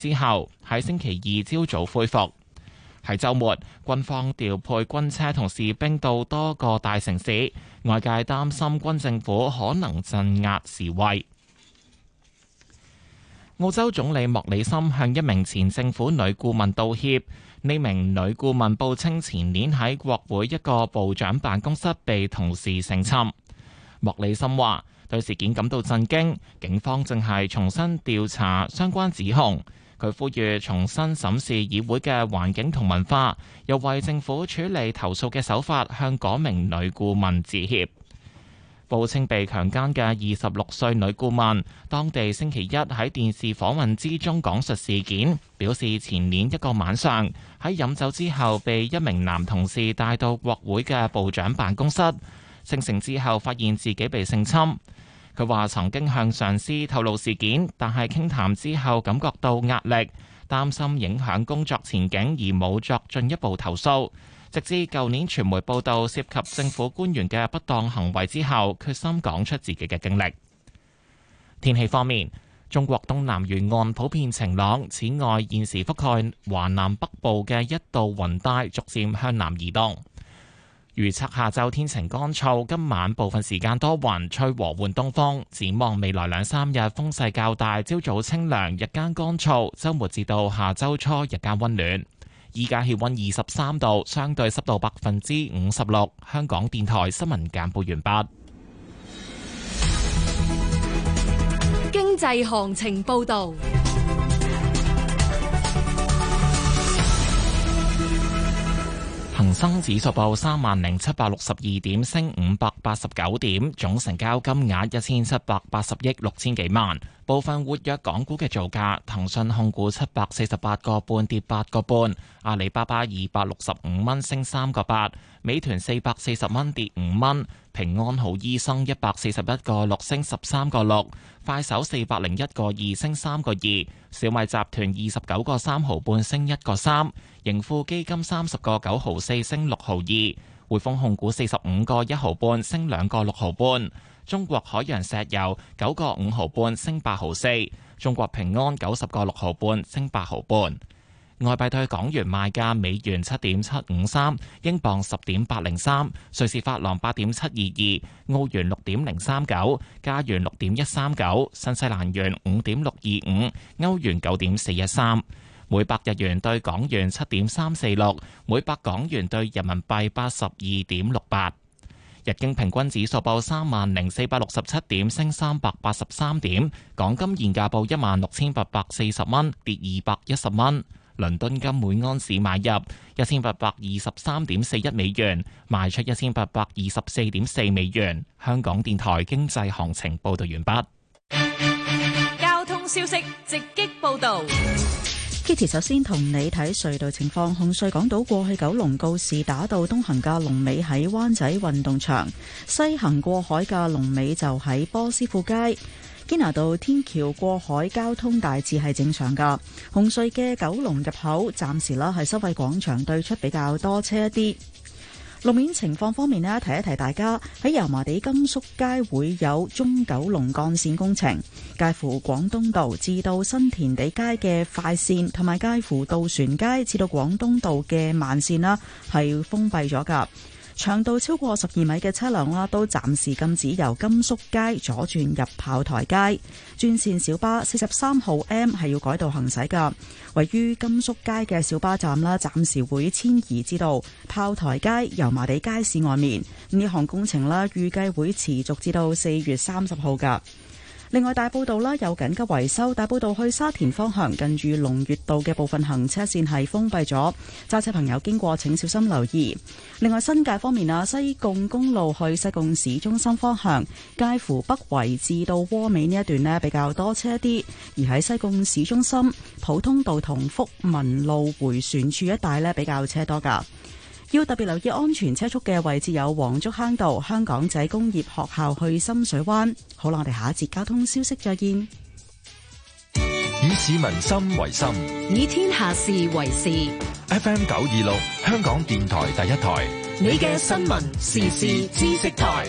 之後喺星期二朝早恢復。喺週末，軍方調配軍車同士兵到多個大城市，外界擔心軍政府可能鎮壓示威。澳洲總理莫里森向一名前政府女顧問道歉。呢名女顧問報稱前年喺國會一個部長辦公室被同事性侵。莫里森話對事件感到震驚，警方正係重新調查相關指控。佢呼籲重新審視議會嘅環境同文化，又為政府處理投訴嘅手法向嗰名女顧問致歉。報稱被強姦嘅26歲女顧問，當地星期一喺電視訪問之中講述事件，表示前年一個晚上喺飲酒之後被一名男同事帶到國會嘅部長辦公室，清醒之後發現自己被性侵。佢話曾經向上司透露事件，但係傾談之後感覺到壓力，擔心影響工作前景而冇作進一步投訴。直至舊年傳媒報道涉及政府官員嘅不當行為之後，決心講出自己嘅經歷。天氣方面，中國東南沿岸普遍晴朗，此外現時覆蓋華南北部嘅一道雲帶逐漸向南移動。預測下晝天晴乾燥，今晚部分時間多雲，吹和緩東風。展望未來2-3日風勢較大，朝早清涼，日間乾燥。週末至到下週初日間溫暖。依家氣溫23度，相對濕度56%。香港電台新聞簡報完畢。 經濟行情報道。 恒生指數報30,762點，升589點，總成交金額1780億6千幾萬。部分活躍港股嘅造價：騰訊控股748個半跌8個半，阿里巴巴265蚊升3個8，美團440蚊跌5蚊，平安好醫生141個6升13個6，快手401個2升3個2，小米集團29個3毫半升1個3，盈富基金30個9毫4升6毫2，匯豐控股45個1毫半升2個6毫半。中國海洋石油9個5毫半升8毫4，中國平安90個6毫半升8毫半。外幣對港元賣價：美元7.753，英鎊10.803，瑞士法郎8.722，澳元6.039，加元6.139，新西蘭元5.625，歐元9.413。每百日元對港元7.346，每百港元對人民幣82.68。日經平均指數報30,467點，升383點。港金現價報16,840蚊，跌210蚊。倫敦金每安士買入1823.41美元，賣出1824.4美元。香港電台經濟行情報道完畢。 交通消息直擊報道。 Kitty 首先同你睇隧道情況，紅隧港島過去九龍告士打道東行嘅龍尾喺灣仔運動場，西行過海嘅龍尾就喺波斯富街。堅拿道天橋過海交通大致係正常噶。紅隧嘅九龍入口暫時啦係收費廣場對出比較多車一啲。路面情況方面呢，提一提大家喺油麻地甘肅街會有中九龍幹線工程，介乎廣東道至到新填地街嘅快線，同埋介乎渡船街至到廣東道嘅慢線啦，係封閉咗噶。長度超過12米嘅車輛啦，都暫時禁止由甘肅街左轉入炮台街。專線小巴43號 M 係要改道行駛噶。位於甘肅街嘅小巴站啦，暫時會遷移至到炮台街油麻地街市外面。呢項工程啦，預計會持續至到4月30號噶。另外，大埔道啦有緊急維修，大埔道去沙田方向近住龍悅道嘅部分行車線係封閉咗，揸車朋友經過請小心留意。另外，新界方面啊，西貢公路去西貢市中心方向，介乎北圍至到窩美呢一段呢比較多車啲，而喺西貢市中心普通道同福民路迴旋處一帶呢比較車多噶。要特別留意安全車速嘅位置有黃竹坑道、香港仔工業學校去深水灣。好啦，我哋下一節交通消息再見。 以市民心為心， 以天下事為事。 FM 926，香港電台第一台， 你嘅新聞時事知識台。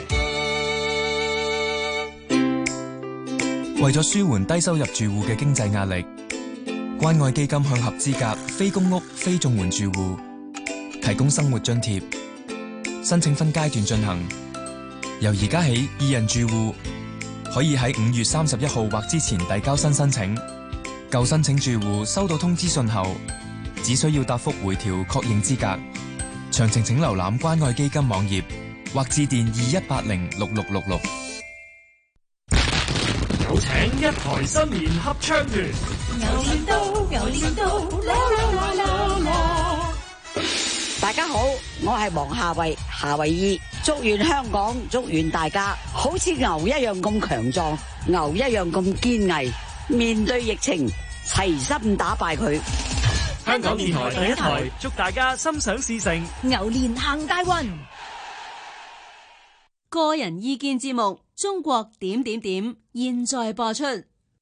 為咗舒緩低收入住戶嘅經濟壓力， 關愛基金向合資格非公屋、非綜援住戶提供生活津貼，申請分階段進行。由而家起，2人住戶可以喺5月31號或之前遞交新申請。舊申請住戶收到通知信後，只需要答覆回條確認資格。詳情請瀏覽關愛基金網頁或致電21806666。 有請一台新年合唱團。 牛年到，牛年到，啦啦啦啦啦！ 大家好，我係黃夏慧，夏慧姨，祝願香港，祝願大家好似牛一樣咁強壯，牛一樣咁堅毅，面對疫情，齊心打敗佢。 香港電台第一台，祝大家心想事成， 牛年行大運。 個人意見節目《中國點點點》現在播出。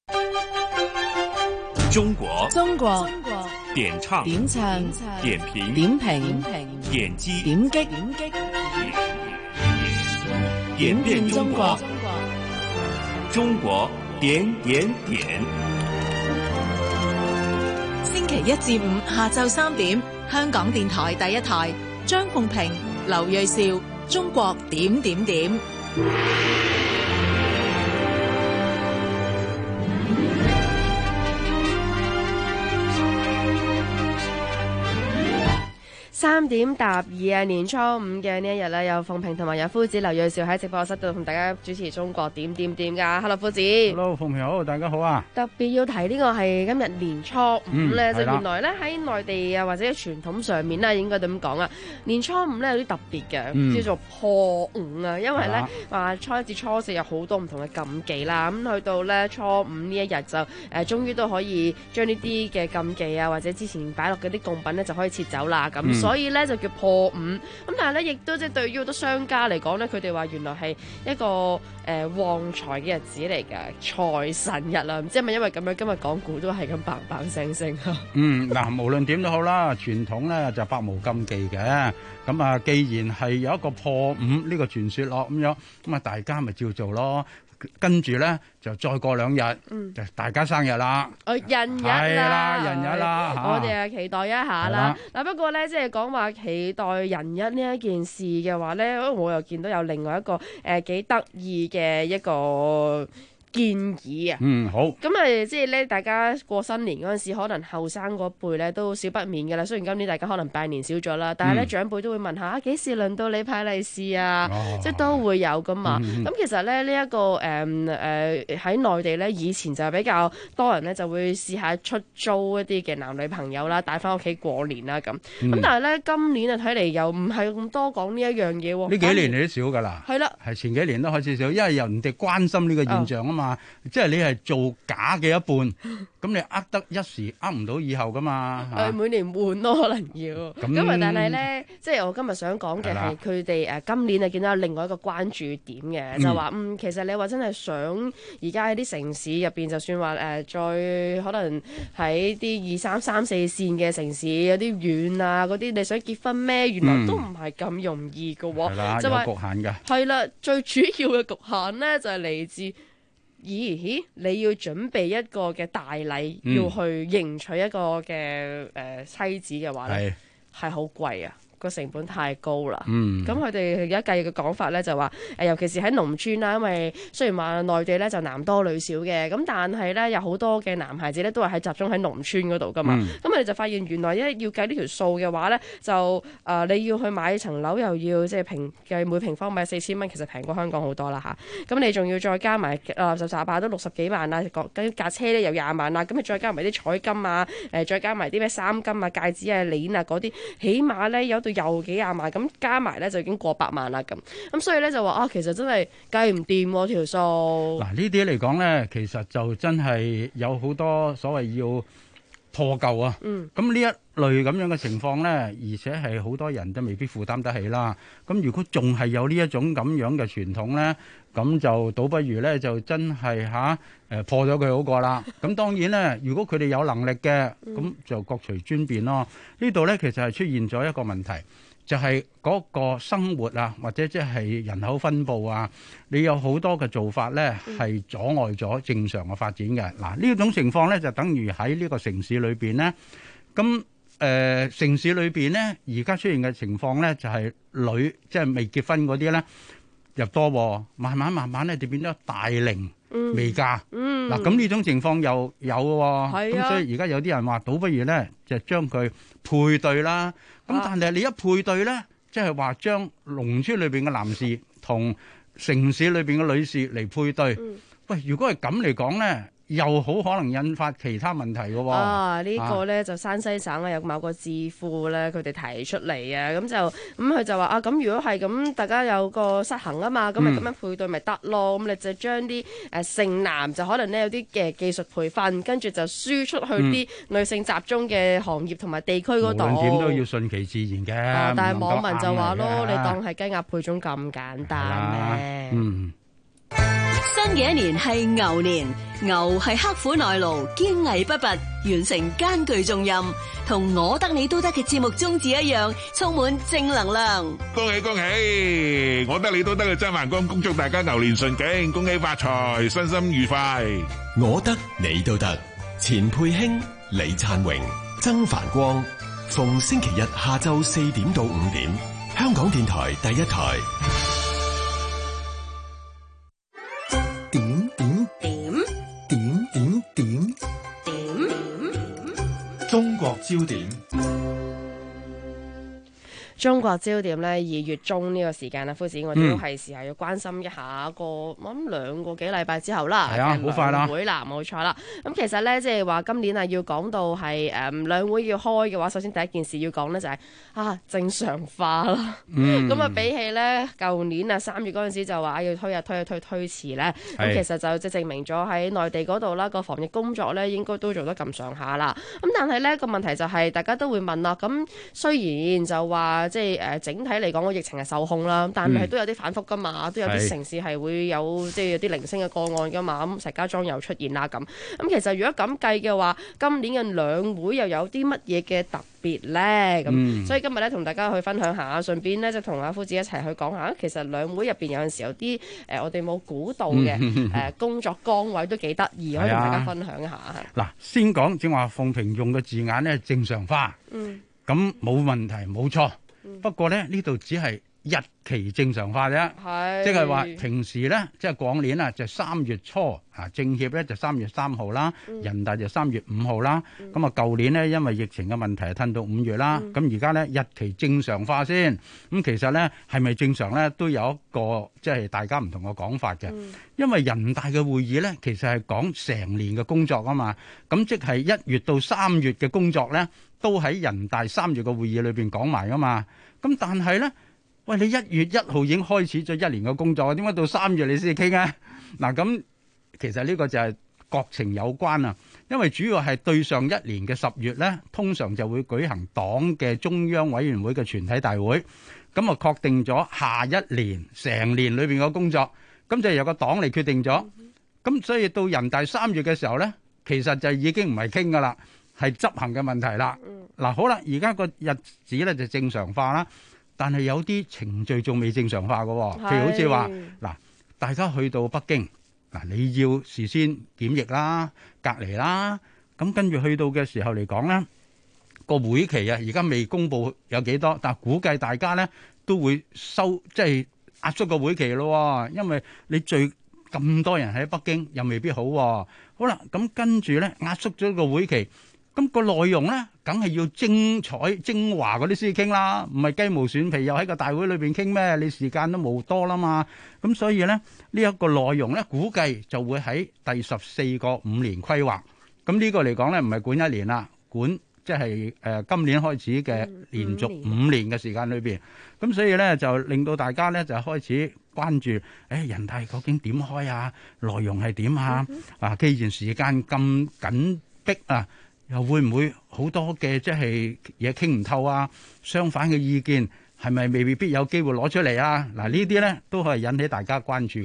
中國點唱點評點擊點變中國，中國點點點。 星期一至五下晝3點，香港電台第一台，張鳳平、劉銳紹，中國點點點。 3點答2啊！年初5嘅呢一日咧，有鳳平同埋有夫子劉銳紹喺直播室度同大家主持中國點點點噶。Hello， 夫子。 Hello， 鳳平好，大家好啊！ 特別要提呢個係今日年初5咧，就原來咧喺內地啊或者傳統上面咧，應該點講啊？年初5咧有啲特別嘅，叫做破5啊，因為咧話初1至初4有好多唔同嘅禁忌啦。咁去到咧初5呢一日就終於都可以將呢啲嘅禁忌啊或者之前擺落嗰啲貢品咧就可以撤走啦。咁所以咧就叫破5，咁但係咧亦都即係對於好多商家嚟講咧，佢哋話原來係一個旺財嘅日子嚟嘅，財神日啦。唔知係咪因為咁樣，今日港股都係咁嘭嘭聲聲啊？ 嗱，無論點都好啦，傳統咧就百無禁忌嘅。咁啊，既然係有一個破5呢個傳說咯，咁樣咁啊，大家咪照做咯。跟住咧就再過2日，就大家生日啦， 人日啦， 人日啦， 我哋啊期待一下啦。嗱，不過咧即係講話期待人日呢一件事嘅話咧，我又見到有另外一個幾得意嘅一個建議啊。 好。 咁啊，即係咧，大家過新年嗰陣時，可能後生嗰輩咧都少不免嘅啦。雖然今年大家可能拜年少咗啦，但係咧長輩都會問下幾時輪到你派利是啊？即係都會有噶嘛。咁其實咧呢一個喺內地咧，以前就比較多人咧就會試下出租一啲嘅男女朋友啦，帶翻屋企過年啦咁。咁但係咧今年啊睇嚟又唔係咁多講呢一樣嘢喎。 呢幾年你都少㗎啦。係啦，係前幾年都開始少，因為人哋關心呢個現象啊嘛。即係你係做假嘅一半，咁你呃得一時，呃唔到以後噶嘛。 每年換咯，可能要。咁但係咧，即係我今日想講嘅係佢哋今年啊見到有另外一個關注點嘅，就話其實你話真係想而家喺啲城市入邊，就算話再可能喺啲2、3、4線嘅城市有啲遠啊嗰啲，你想結婚咩？原來都唔係咁容易㗎喎。 係啦，有局限㗎。係啦，最主要嘅局限咧就係嚟自。咦？你要準備一個嘅大禮，要去迎娶一個嘅妻子嘅話咧，係好貴啊！個成本太高啦。咁佢哋而家計嘅講法咧就話尤其是喺農村啦，因為雖然話內地咧就男多女少嘅，咁但係咧有好多嘅男孩子咧都係集中喺農村嗰度噶嘛。咁佢哋就發現原來要計呢條數嘅話咧，就你要去買層樓又要即係計每平方米4000蚊，其實平過香港好多啦嚇。咁你仲要再加埋垃圾雜把都60幾萬啦，跟架車咧又20萬啦，咁你再加埋啲彩金啊，再加埋啲咩衫金啊、戒指啊、鏈啊嗰啲，起碼咧有又幾廿萬，咁加埋咧就已經過100萬啦咁所以咧就話其實真係計唔掂喎條數。 嗱呢啲嚟講咧，其實就真係有好多所謂要破舊啊。咁呢一類咁樣嘅情況咧，而且係好多人都未必負擔得起啦。咁如果仲係有呢一種咁樣嘅傳統咧，咁就倒不如咧就真係破咗佢好過啦。咁當然咧，如果佢哋有能力嘅，咁就各隨尊便咯。呢度咧其實係出現咗一個問題。 就係嗰個生活啊，或者即係人口分佈啊，你有好多嘅做法咧，係阻礙咗正常嘅發展嘅。嗱，呢種情況咧就等於喺呢個城市裏邊咧，咁城市裏邊咧而家出現嘅情況咧就係即係未結婚嗰啲咧又多，慢慢咧就變咗大齡未嫁。嗱，咁呢種情況又有喎，咁所以而家有啲人話倒不如咧就將佢配對啦。咁但係你一配對咧，即係話將農村裏邊嘅男士同城市裏邊嘅女士嚟配對。喂，如果係咁嚟講咧，又好可能引發其他問題嘅喎。 呢個咧就山西省有某個智庫咧，佢哋提出嚟啊，咁佢就話咁如果係咁，大家有個失衡啊嘛，咁咪咁樣配對咪得咯。咁你就將啲剩男就可能咧有啲嘅技術培訓，跟住就輸出去啲女性集中嘅行業同埋地區嗰度。無論點都要順其自然嘅。 但係網民就話咯，你當係雞鴨配種咁簡單咩？ 新嘅一年係牛年，牛係刻苦耐勞、堅毅不拔，完成艱巨重任，同我得你都得嘅節目宗旨一樣，充滿正能量。 恭喜恭喜！我得你都得嘅曾繁光恭祝大家牛年順景，恭喜發財，身心愉快。 我得你都得，錢佩卿、李燦榮、曾繁光，逢星期日下晝4點到5點，香港電台第一台。 中國焦點。 中國焦點呢，2月中呢個時間啊，夫子，我哋都係時候要關心一下我諗2個幾禮拜之後啦， 係啊，好快啦， 會啦，冇錯啦。咁其實呢，即係話今年啊，要講到係兩會要開嘅話，首先第一件事要講呢，就係正常化啦。咁比起呢舊年啊3月嗰陣時就話要推遲呢，咁其實就即係證明咗喺內地嗰度啦，個防疫工作呢應該都做得咁上下啦。咁但係呢個問題就係大家都會問啦，咁雖然就話即係整體嚟講個疫情係受控啦，但係都有啲反覆噶嘛，都有啲城市係會有即係有啲零星嘅個案噶嘛，咁石家莊又出現啦咁。咁其實如果咁計嘅話，今年嘅兩會又有啲乜嘢嘅特別咧？咁所以今日咧同大家去分享下，順便咧就同阿夫子一齊去講下，其實兩會入邊有陣時有啲我哋冇估到嘅工作崗位都幾得意，可以同大家分享一下。 嗱，先講正話鳳萍用嘅字眼咧，正常化，咁冇問題，冇錯。不過咧，呢度只係日期正常化啫，即係話平時咧，即係往年啊，就3月初啊，政協咧就3月3號啦，人大就3月5號啦。咁啊，舊年呢，因為疫情嘅問題，褪到5月啦。咁而家咧日期正常化先。咁其實咧係咪正常咧，都有一個即係大家唔同嘅講法嘅。因為人大嘅會議咧，其實係講成年嘅工作啊嘛。咁即係1月到3月嘅工作咧，都喺人大3月嘅會議裏邊講埋噶嘛。咁但係咧，喂，你1月1號已經開始咗1年嘅工作，點解到3月你先至傾啊？嗱，咁其實呢個就係國情有關啊，因為主要係對上1年嘅10月咧，通常就會舉行黨嘅中央委員會嘅全體大會，咁啊確定咗下一年成年裏邊嘅工作，咁就由個黨嚟決定咗。咁所以到人大3月嘅時候咧，其實就已經唔係傾噶啦，係執行嘅問題啦。嗱，好啦，而家個日子咧就正常化啦，但係有啲程序仲未正常化嘅，譬如好似話嗱，大家去到北京嗱，你要事先檢疫啦、隔離啦，咁跟住去到嘅時候嚟講咧，個會期啊，而家未公佈有幾多，但係估計大家咧都會即係壓縮個會期咯，因為你聚咁多人喺北京又未必好。好啦，咁跟住咧壓縮咗個會期。咁個內容咧，梗係要精彩精華嗰啲先傾啦，唔係雞毛蒜皮又喺個大會裏邊傾咩？你時間都冇多啦嘛。咁所以咧，呢一個內容咧，估計就會喺第14個5年規劃。咁呢個嚟講咧，唔係管1年啦，管即係今年開始嘅連續5年嘅時間裏邊。咁所以咧，就令到大家咧就開始關注，人大究竟點開啊？內容係點啊？既然時間咁緊迫啊！又會唔會好多嘅即係嘢傾唔透啊？相反嘅意見係咪未必有機會攞出嚟啊？嗱，呢啲咧都係引起大家關注㗎啦。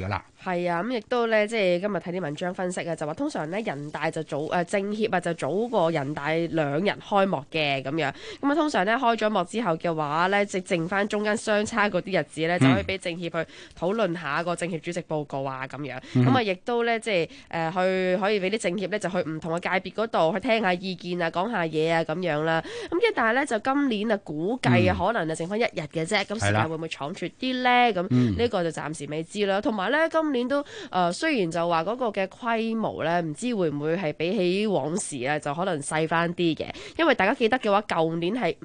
係啊，咁亦都咧，即係今日睇啲文章分析啊，就話通常咧人大就早政協啊就早過人大2日開幕嘅咁樣。咁啊通常咧開咗幕之後嘅話咧，即剩翻中間相差嗰啲日子咧，就可以俾政協去討論下個政協主席報告啊咁樣。咁啊亦都咧即係去可以俾啲政協咧就去唔同嘅界別嗰度去聽下意見啊，講下嘢啊咁樣啦。咁但係咧就今年啊估計啊可能就剩翻1日嘅啫，咁時間會唔會倉促啲咧？咁呢個就暫時未知啦。同埋咧今年都雖然就話嗰個嘅規模咧，唔知會唔會係比起往時啊，就可能細翻啲嘅。因為大家記得嘅話，舊年係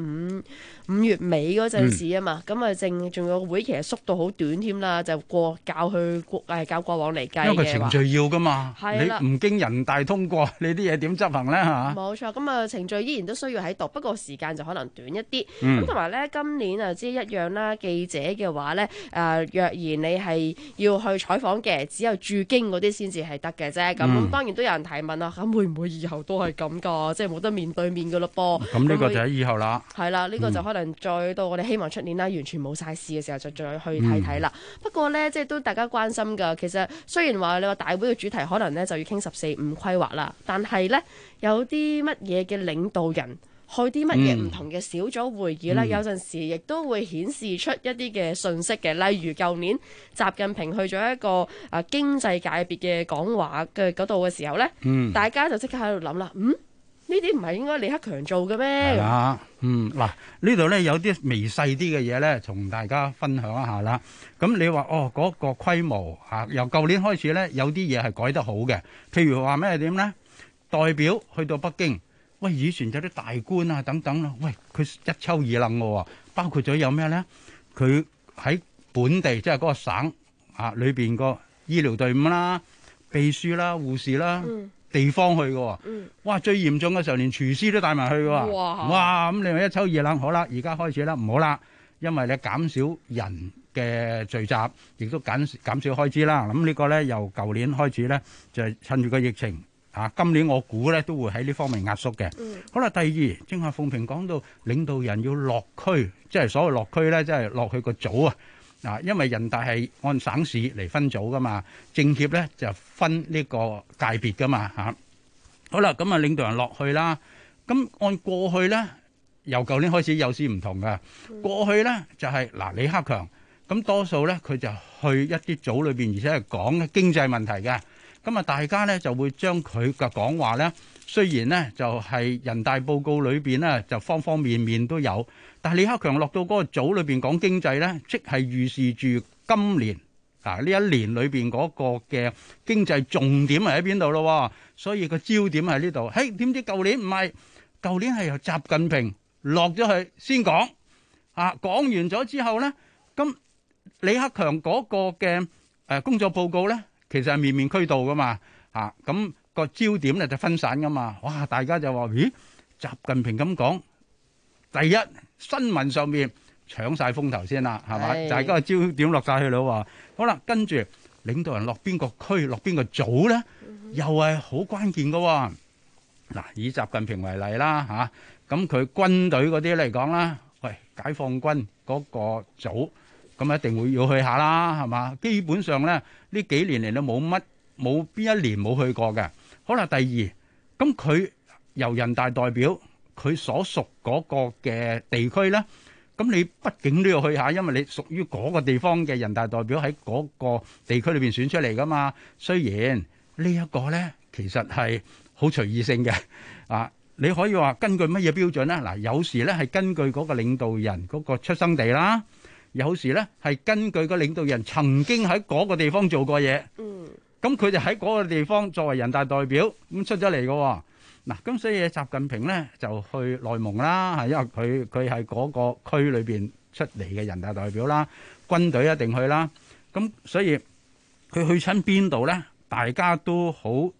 5月尾嗰陣時啊嘛，咁啊仲有會期係縮到好短添啦，就較過往嚟計嘅話， 因為個程序要噶嘛， 係你唔經人大通過，你啲嘢點執行咧嚇？ 冇錯，咁啊程序依然都需要喺度，不過時間就可能短一啲。咁同埋咧，今年啊，即係一樣啦，記者嘅話咧，若然你係要去採訪嘅，只有駐京嗰啲先至係得嘅啫。咁當然都有人提問啊，咁會唔會以後都係咁㗎？即係冇得面對面㗎咯噃。 咁呢個就喺以後啦。 係啦，呢個就可能再到我哋希望出年啦，完全冇晒事嘅時候，就再去睇睇啦。不過咧，即係都大家關心㗎。其實雖然話你話大會嘅主題可能咧就要傾14、5規劃啦，但係咧有啲乜嘢嘅領導人去啲乜嘢唔同嘅小組會議咧，有陣時亦都會顯示出一啲嘅訊息嘅。例如舊年習近平去咗一個經濟界別嘅講話嘅嗰度嘅時候咧，大家就即刻喺度諗啦，呢啲唔係應該李克強做嘅咩？ 係啊，嗱呢度咧有啲微細啲嘅嘢咧，同大家分享一下啦。咁你話嗰個規模由舊年開始咧，有啲嘢係改得好嘅。譬如話咩點咧？代表去到北京，喂，以前有啲大官啊等等啦，喂，佢一抽二楞喎，包括咗有咩咧？佢喺本地即係嗰個省裏邊個醫療隊伍啦、秘書啦、護士啦。地方去嘅，哇！最嚴重嘅時候，連廚師都帶埋去嘅，哇！咁你話一抽二楞，好啦，而家開始啦，唔好啦，因為你減少人嘅聚集，亦都減少開支啦。咁呢個咧由舊年開始咧，就係趁住個疫情今年我估咧都會喺呢方面壓縮嘅。好啦，第二，正話鳳萍講到領導人要落區，即係所謂落區咧，即係落去個組啊。因為人大係按省市嚟分組噶嘛，政協咧就分呢個界別噶嘛嚇。好啦，咁領導人落去啦。咁按過去咧，由舊年開始有啲唔同噶。過去咧就係李克強，咁多數咧佢就去一啲組裏邊，而且係講經濟問題嘅。咁大家咧就會將佢嘅講話咧，雖然咧就係人大報告裏邊咧就方方面面都有。但係李克強落到嗰個組裏邊講經濟咧，即係預示住今年呢一年裏邊嗰個嘅經濟重點係喺邊度咯？所以個焦點喺呢度。點知舊年唔係？舊年係由習近平落咗去先講，講完咗之後咧，咁李克強嗰個嘅工作報告咧，其實係面面俱到噶嘛，咁個焦點咧就分散噶嘛。哇！大家就話：咦，習近平咁講，第一新聞上面搶晒風頭先啦，係嘛？大家個焦點落晒去咯。好啦，跟住領導人落邊個區、落邊個組咧，又係好關鍵噶。嗱，以習近平為例啦，咁佢軍隊嗰啲嚟講啦，喂，解放軍嗰個組，咁一定會要去下啦，係嘛？基本上咧，呢幾年嚟都冇邊一年冇去過嘅。好啦，第二，咁佢由人大代表，佢所屬嗰個嘅地區咧，咁你畢竟都要去下，因為你屬於嗰個地方嘅人大代表喺嗰個地區裏邊選出嚟噶嘛。雖然呢一個咧，其實係好隨意性嘅，你可以話根據乜嘢標準咧？嗱，有時咧係根據嗰個領導人嗰個出生地啦，有時咧係根據個領導人曾經喺嗰個地方做過嘢。咁佢就喺嗰個地方作為人大代表咁出咗嚟嘅。嗱，咁所以習近平咧就去內蒙啦，因為佢係嗰個區裏邊出嚟嘅人大代表啦，軍隊一定去啦。咁所以佢去親邊度咧，大家都好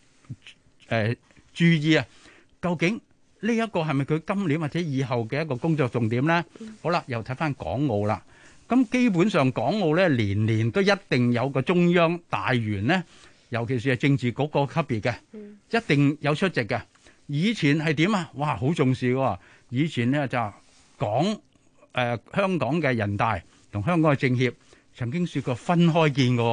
注意啊！究竟呢一個係咪佢今年或者以後嘅一個工作重點咧？好啦，又睇翻港澳啦。咁基本上港澳咧年年都一定有個中央大員咧，尤其是係政治局個級別嘅，一定有出席嘅。以前係點啊？哇，好重視嘅。以前咧就講香港嘅人大同香港嘅政協曾經説過分開見嘅。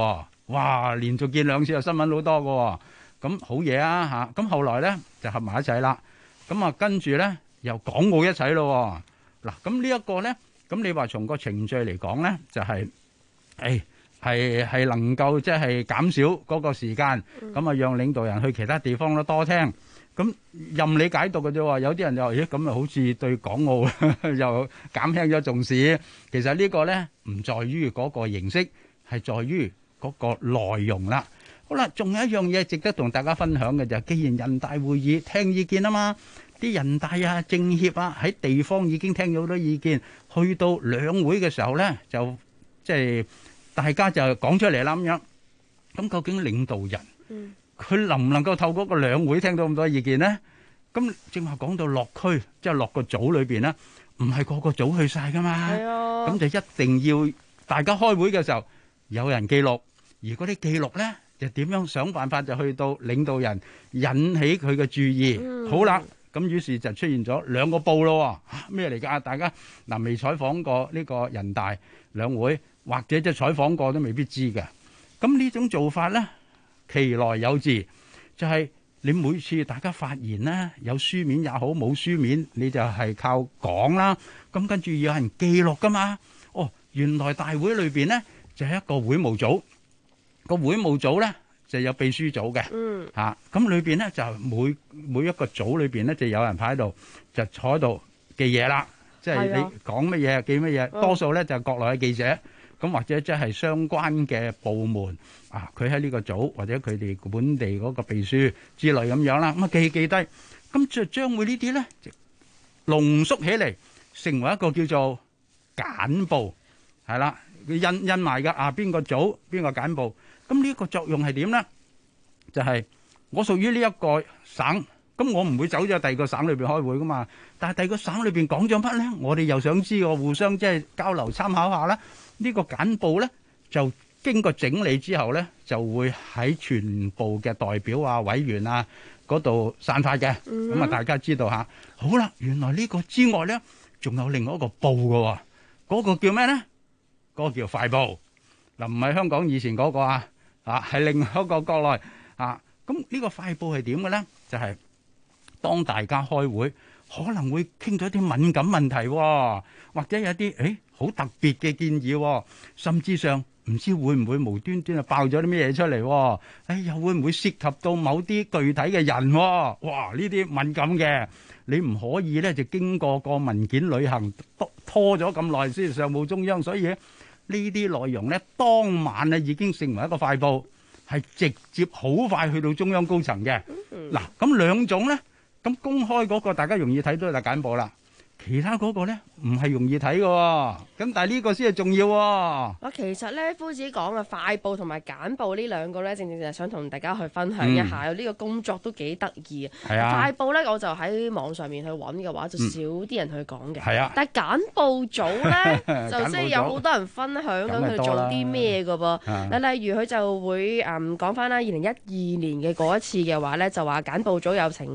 哇，連續見2次就新聞好多㗎，咁好嘢啊嚇！咁後來咧就合埋一齊啦，咁啊跟住咧又港澳一齊咯。嗱，咁呢一個咧，咁你話從個程序嚟講咧，就係係能夠即係減少嗰個時間，咁啊讓領導人去其他地方都多聽。咁任你解讀嘅啫喎，有啲人就話：咦，咁啊好似對港澳又減輕咗重視。其實呢個咧唔在於嗰個形式，係在於嗰個內容啦。好啦，仲有一樣嘢值得同大家分享嘅就係，既然人大會議聽意見啊嘛，啲人大啊、政協啊喺地方已經聽咗好多意見，去到兩會嘅時候咧，就即係大家就講出嚟啦咁樣。咁究竟領導人佢能唔能夠透過個兩會聽到咁多意見呢？咁正話講到落區，即係落個組裏邊咧，唔係個個組去晒噶嘛。係啊。咁就一定要大家開會嘅時候有人記錄，而嗰啲記錄咧就點樣想辦法就去到領導人引起佢嘅注意。好啦，咁於是就出現咗兩個報咯。咩嚟㗎？大家嗱未採訪過呢個人大兩會，或者即係採訪過都未必知嘅。咁呢種做法咧，其來有自，就係你每次大家發言咧，有書面也好，冇書面，你就係靠講啦。咁跟住有人記錄噶嘛。哦，原來大會裏邊咧就係一個會務組，個會務組咧就有秘書組嘅。嚇，咁裏邊咧就每一個組裏邊咧就有人排喺度，就坐喺度記嘢啦。即係你講乜嘢記乜嘢，多數咧就係國內嘅記者。咁或者即係相關嘅部門啊，佢喺呢個組或者佢哋本地嗰個秘書之類咁樣啦，咁啊記低，咁就將會呢啲咧濃縮起嚟，成為一個叫做簡報，係啦，佢印埋嘅啊邊個組邊個簡報，咁呢一個作用係點咧？就係我屬於呢一個省，咁我唔會走咗第二個省裏邊開會噶嘛，但係第二個省裏邊講咗乜咧？我哋又想知喎，互相即係交流參考下啦。呢個簡報咧就經過整理之後咧，就會喺全部嘅代表啊、委員啊嗰度散發嘅。咁啊，大家知道嚇。好啦，原來呢個之外咧，仲有另外一個報嘅喎。嗰個叫咩咧？嗰個叫快報。嗱，唔係香港以前嗰個啊，係另外一個國內啊。咁呢個快報係點嘅咧？就係當大家開會，可能會傾咗一啲敏感問題喎，或者有啲好特別嘅建議，甚至上唔知會唔會無端端爆咗啲咩嘢出嚟，又會唔會涉及到某啲具體嘅人？哇！呢啲敏感嘅，你唔可以咧就經過個文件旅行拖咗咁耐先上報中央，所以呢啲內容咧當晚啊已經成為一個快報，係直接好快去到中央高層嘅。嗱，咁兩種咧，咁公開嗰個大家容易睇到就簡報啦。其他嗰個咧唔係容易睇嘅，咁但係呢個先係重要喎。 其實咧，夫子講嘅快報同埋簡報呢兩個咧，正正就係想同大家去分享一下，呢個工作都幾得意。快報咧，我就喺網上面去揾嘅話，就少啲人去講嘅。係啊，但係簡報組咧，就即係有好多人分享咁佢做啲咩嘅噃。例如佢就會講翻啦，2012年嘅嗰一次嘅話咧，就話簡報組有成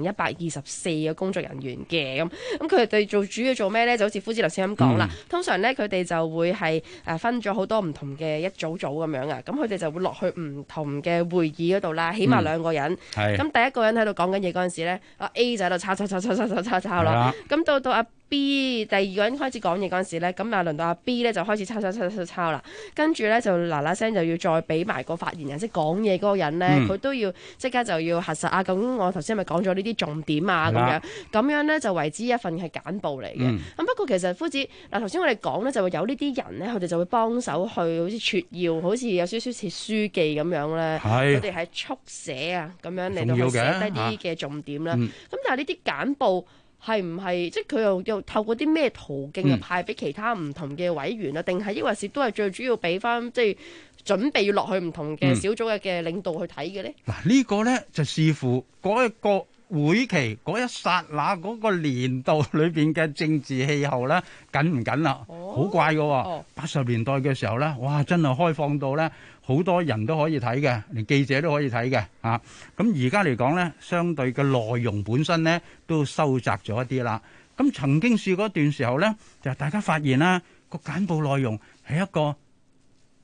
124個工作人員嘅咁佢哋主要做咩咧？就好似夫子頭先咁講啦。通常咧，佢哋就會係分咗好多唔同嘅一組咁樣啊。咁佢哋就會落去唔同嘅會議嗰度啦，起碼2個人。咁第一個人喺度講緊嘢嗰陣時咧，阿 A 就喺度抄啦。咁到阿B 第二個人開始講嘢嗰陣時咧，咁啊輪到阿 B 咧就開始抄啦。跟住咧就嗱聲就要再俾埋個發言人，即係講嘢嗰個人咧，佢都要即刻就要核實啊。咁我頭先咪講咗呢啲重點啊咁樣咧就為之一份係簡報嚟嘅。咁不過其實夫子嗱頭先我哋講咧就會有呢啲人咧，佢哋就會幫手去好似撮要，好似有少少似書記咁樣咧。佢哋係速寫啊咁樣嚟到去寫低啲嘅重點啦。咁但係呢啲簡報係唔係即係佢又透過啲咩途徑派俾其他唔同嘅委員啊？定係抑或是都係最主要俾翻即係準備要落去唔同嘅小組嘅領導去睇嘅咧？ 嗱呢個咧就視乎嗰一個會期嗰一剎那嗰個年度裏邊嘅政治氣候咧緊唔緊啦？好怪嘅，80年代嘅時候咧，哇真係開放到咧好多人都可以睇嘅，連記者都可以睇嘅嚇。咁而家嚟講咧，相對嘅內容本身咧都收窄咗一啲啦。咁曾經試過一段時候咧，就大家發現啦個簡報內容係一個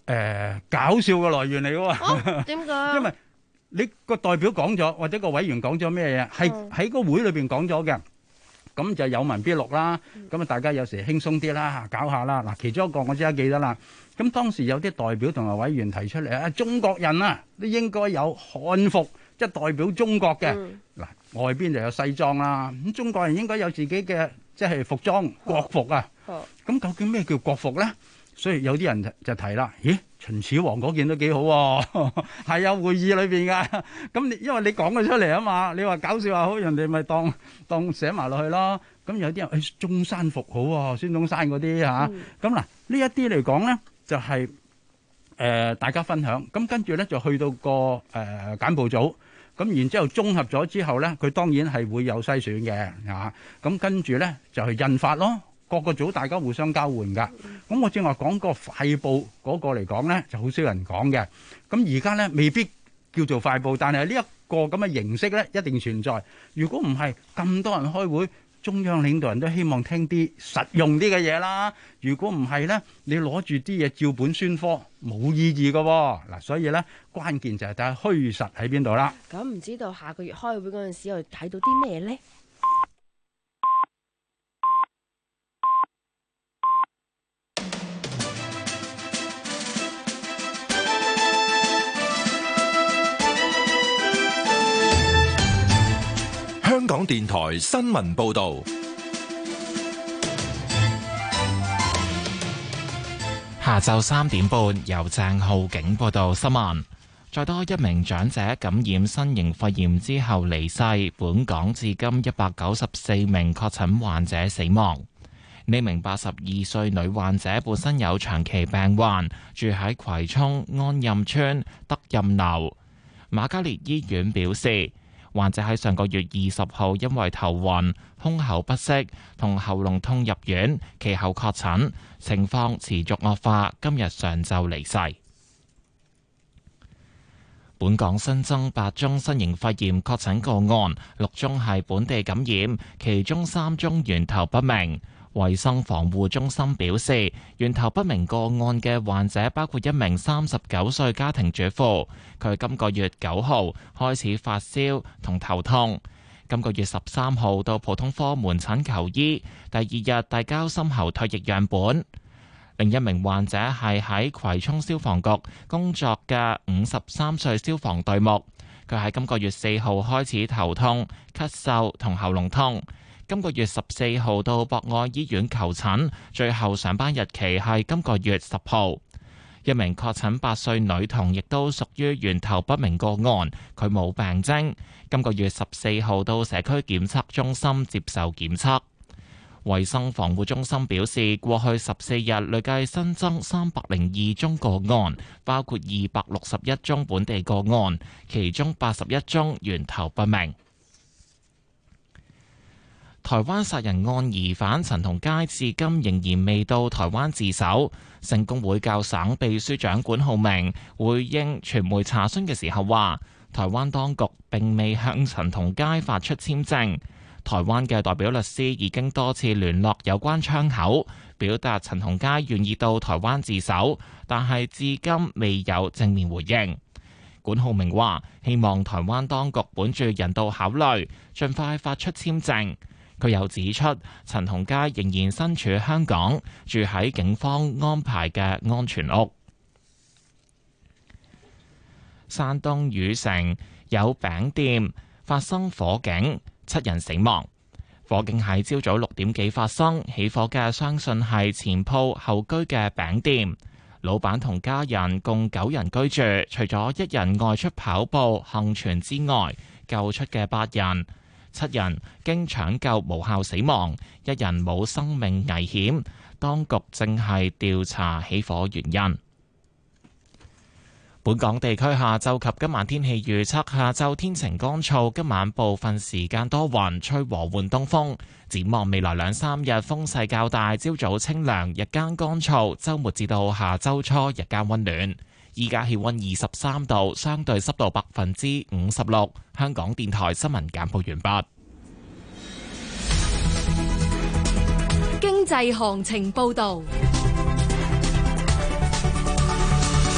搞笑嘅來源嚟嘅喎。 點解？ 因為你個代表講咗，或者個委員講咗咩嘢，係喺個會裏邊講咗嘅，咁就有文必錄啦。咁啊，大家有時輕鬆啲啦，搞下啦。嗱，其中一個我即刻記得啦。咁當時有啲代表同埋委員提出嚟啊，中國人啊都應該有漢服，即係代表中國嘅。嗱，外邊就有西裝啦，咁中國人應該有自己嘅即係服裝國服啊。咁究竟咩叫國服咧？所以有啲人就提啦，咦，秦始皇嗰件都幾好喎，係有會議裏邊噶。咁因為你講咗出嚟啊嘛，你話搞笑又好，人哋咪當寫埋落去咯。咁有啲人中山服好喎，孫中山嗰啲嚇。咁嗱，呢一啲嚟講咧，就係大家分享。咁跟住咧就去到個簡報組，咁然之後綜合咗之後咧，佢當然係會有篩選嘅嚇。咁跟住咧就係印發咯。各個組大家互相交換㗎，咁我正話講個快報嗰個嚟講咧，就好少人講嘅。咁而家咧未必叫做快報，但係呢一個咁嘅形式咧一定存在。如果唔係咁多人開會，中央領導人都希望聽啲實用啲嘅嘢啦。如果唔係咧，你攞住啲嘢照本宣科，冇意義㗎喎。嗱，所以咧關鍵就係睇下虛實喺邊度啦。 咁唔知道下個月開會嗰陣時，又睇到啲咩咧？ 香港電台新聞報道， 下晝3點半由鄭浩景報道新聞。再多一名長者感染新型肺炎之後離世，本港至今194名確診患者死亡。呢名82歲女患者本身有長期病患，住喺葵涌安蔭邨德蔭樓。瑪嘉烈醫院表示，患者喺上個月20號因為頭暈、胸口不適同喉嚨痛入院，其後確診，情況持續惡化，今日上晝離世。本港新增8宗新型肺炎確診個案，6宗係本地感染，其中3宗源頭不明。衛生防護中心表示，源頭不明個案嘅患者包括一名39歲家庭主婦，佢今個月9號開始發燒同頭痛，今個月13號到普通科門診求醫，第二日遞交深喉唾液樣本。另一名患者係喺葵涌消防局工作嘅53歲消防隊目，佢喺今個月4號開始頭痛、咳嗽同喉嚨痛。今個月14號到博愛醫院求診，最後上班日期係今個月10號。一名確診8歲女童亦都屬於源頭不明個案，佢冇病徵。今個月14號到社區檢測中心接受檢測。衛生防護中心表示，過去14日累計新增302宗個案，包括261宗本地個案，其中81宗源頭不明。台灣殺人案疑犯陳同佳至今仍然未到台灣自首。聖公會教省秘書長管浩鳴回應傳媒查詢嘅時候話，台灣當局並未向陳同佳發出簽證。台灣嘅代表律師已經多次聯絡有關窗口，表達陳同佳願意到台灣自首，但係至今未有正面回應。管浩鳴話，希望台灣當局本住人道考慮，盡快發出簽證。佢又指出，陳同佳仍然身處香港，住喺警方安排嘅安全屋。山東禹城有餅店發生火警，7人死亡。火警喺朝早6點幾發生，起火嘅相信係前鋪後居嘅餅店。老闆同家人共9人居住，除咗1人外出跑步幸存之外，救出嘅8人。7人經搶救無效死亡，1人冇生命危險。當局正係調查起火原因。本港地區下晝及今晚天氣預測：下晝天晴乾燥，今晚部分時間多雲，吹和緩東風。展望未來2-3日風勢較大，朝早清涼，日間乾燥。週末至到下週初日間溫暖。依家氣溫23度，相對濕度56%。香港電台新聞簡報完畢。 經濟行情報道。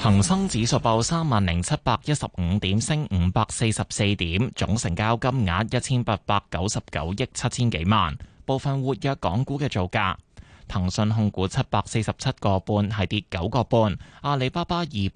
恒生指數報30,715點，升544點，總成交金額1899億7千幾萬。部分活躍港股嘅造價：騰訊控股747個半係跌9個半，阿里巴巴係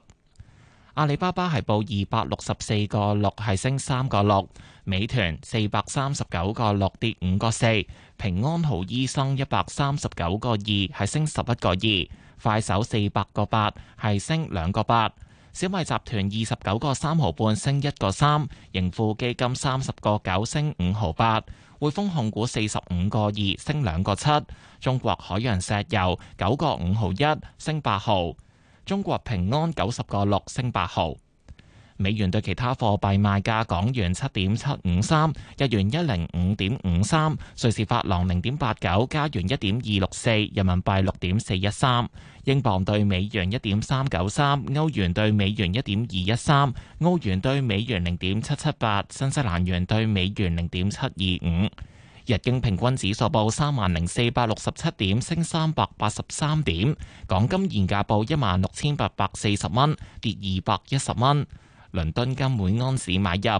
報264個6係升3個6，美團439個6跌5個4，平安好醫生139個2係升11個2。快手400個8係升2個8，小米集團29個3毫半升1個3，盈富基金30個9升5毫8，匯豐控股45個2升2個7，中國海洋石油9個5毫1升8毫，中國平安90個6升8毫。美元對其他貨幣賣價：港元7.753，日元105.53，瑞士法郎0.89，加元1.264，人民幣6.413，英鎊對美元1.393，歐元對美元1.213，澳元對美元0.778，新西蘭元對美元0.725。日經平均指數報30,467點，升383點。港金現價報16,840蚊，跌210蚊。倫敦金每盎司買入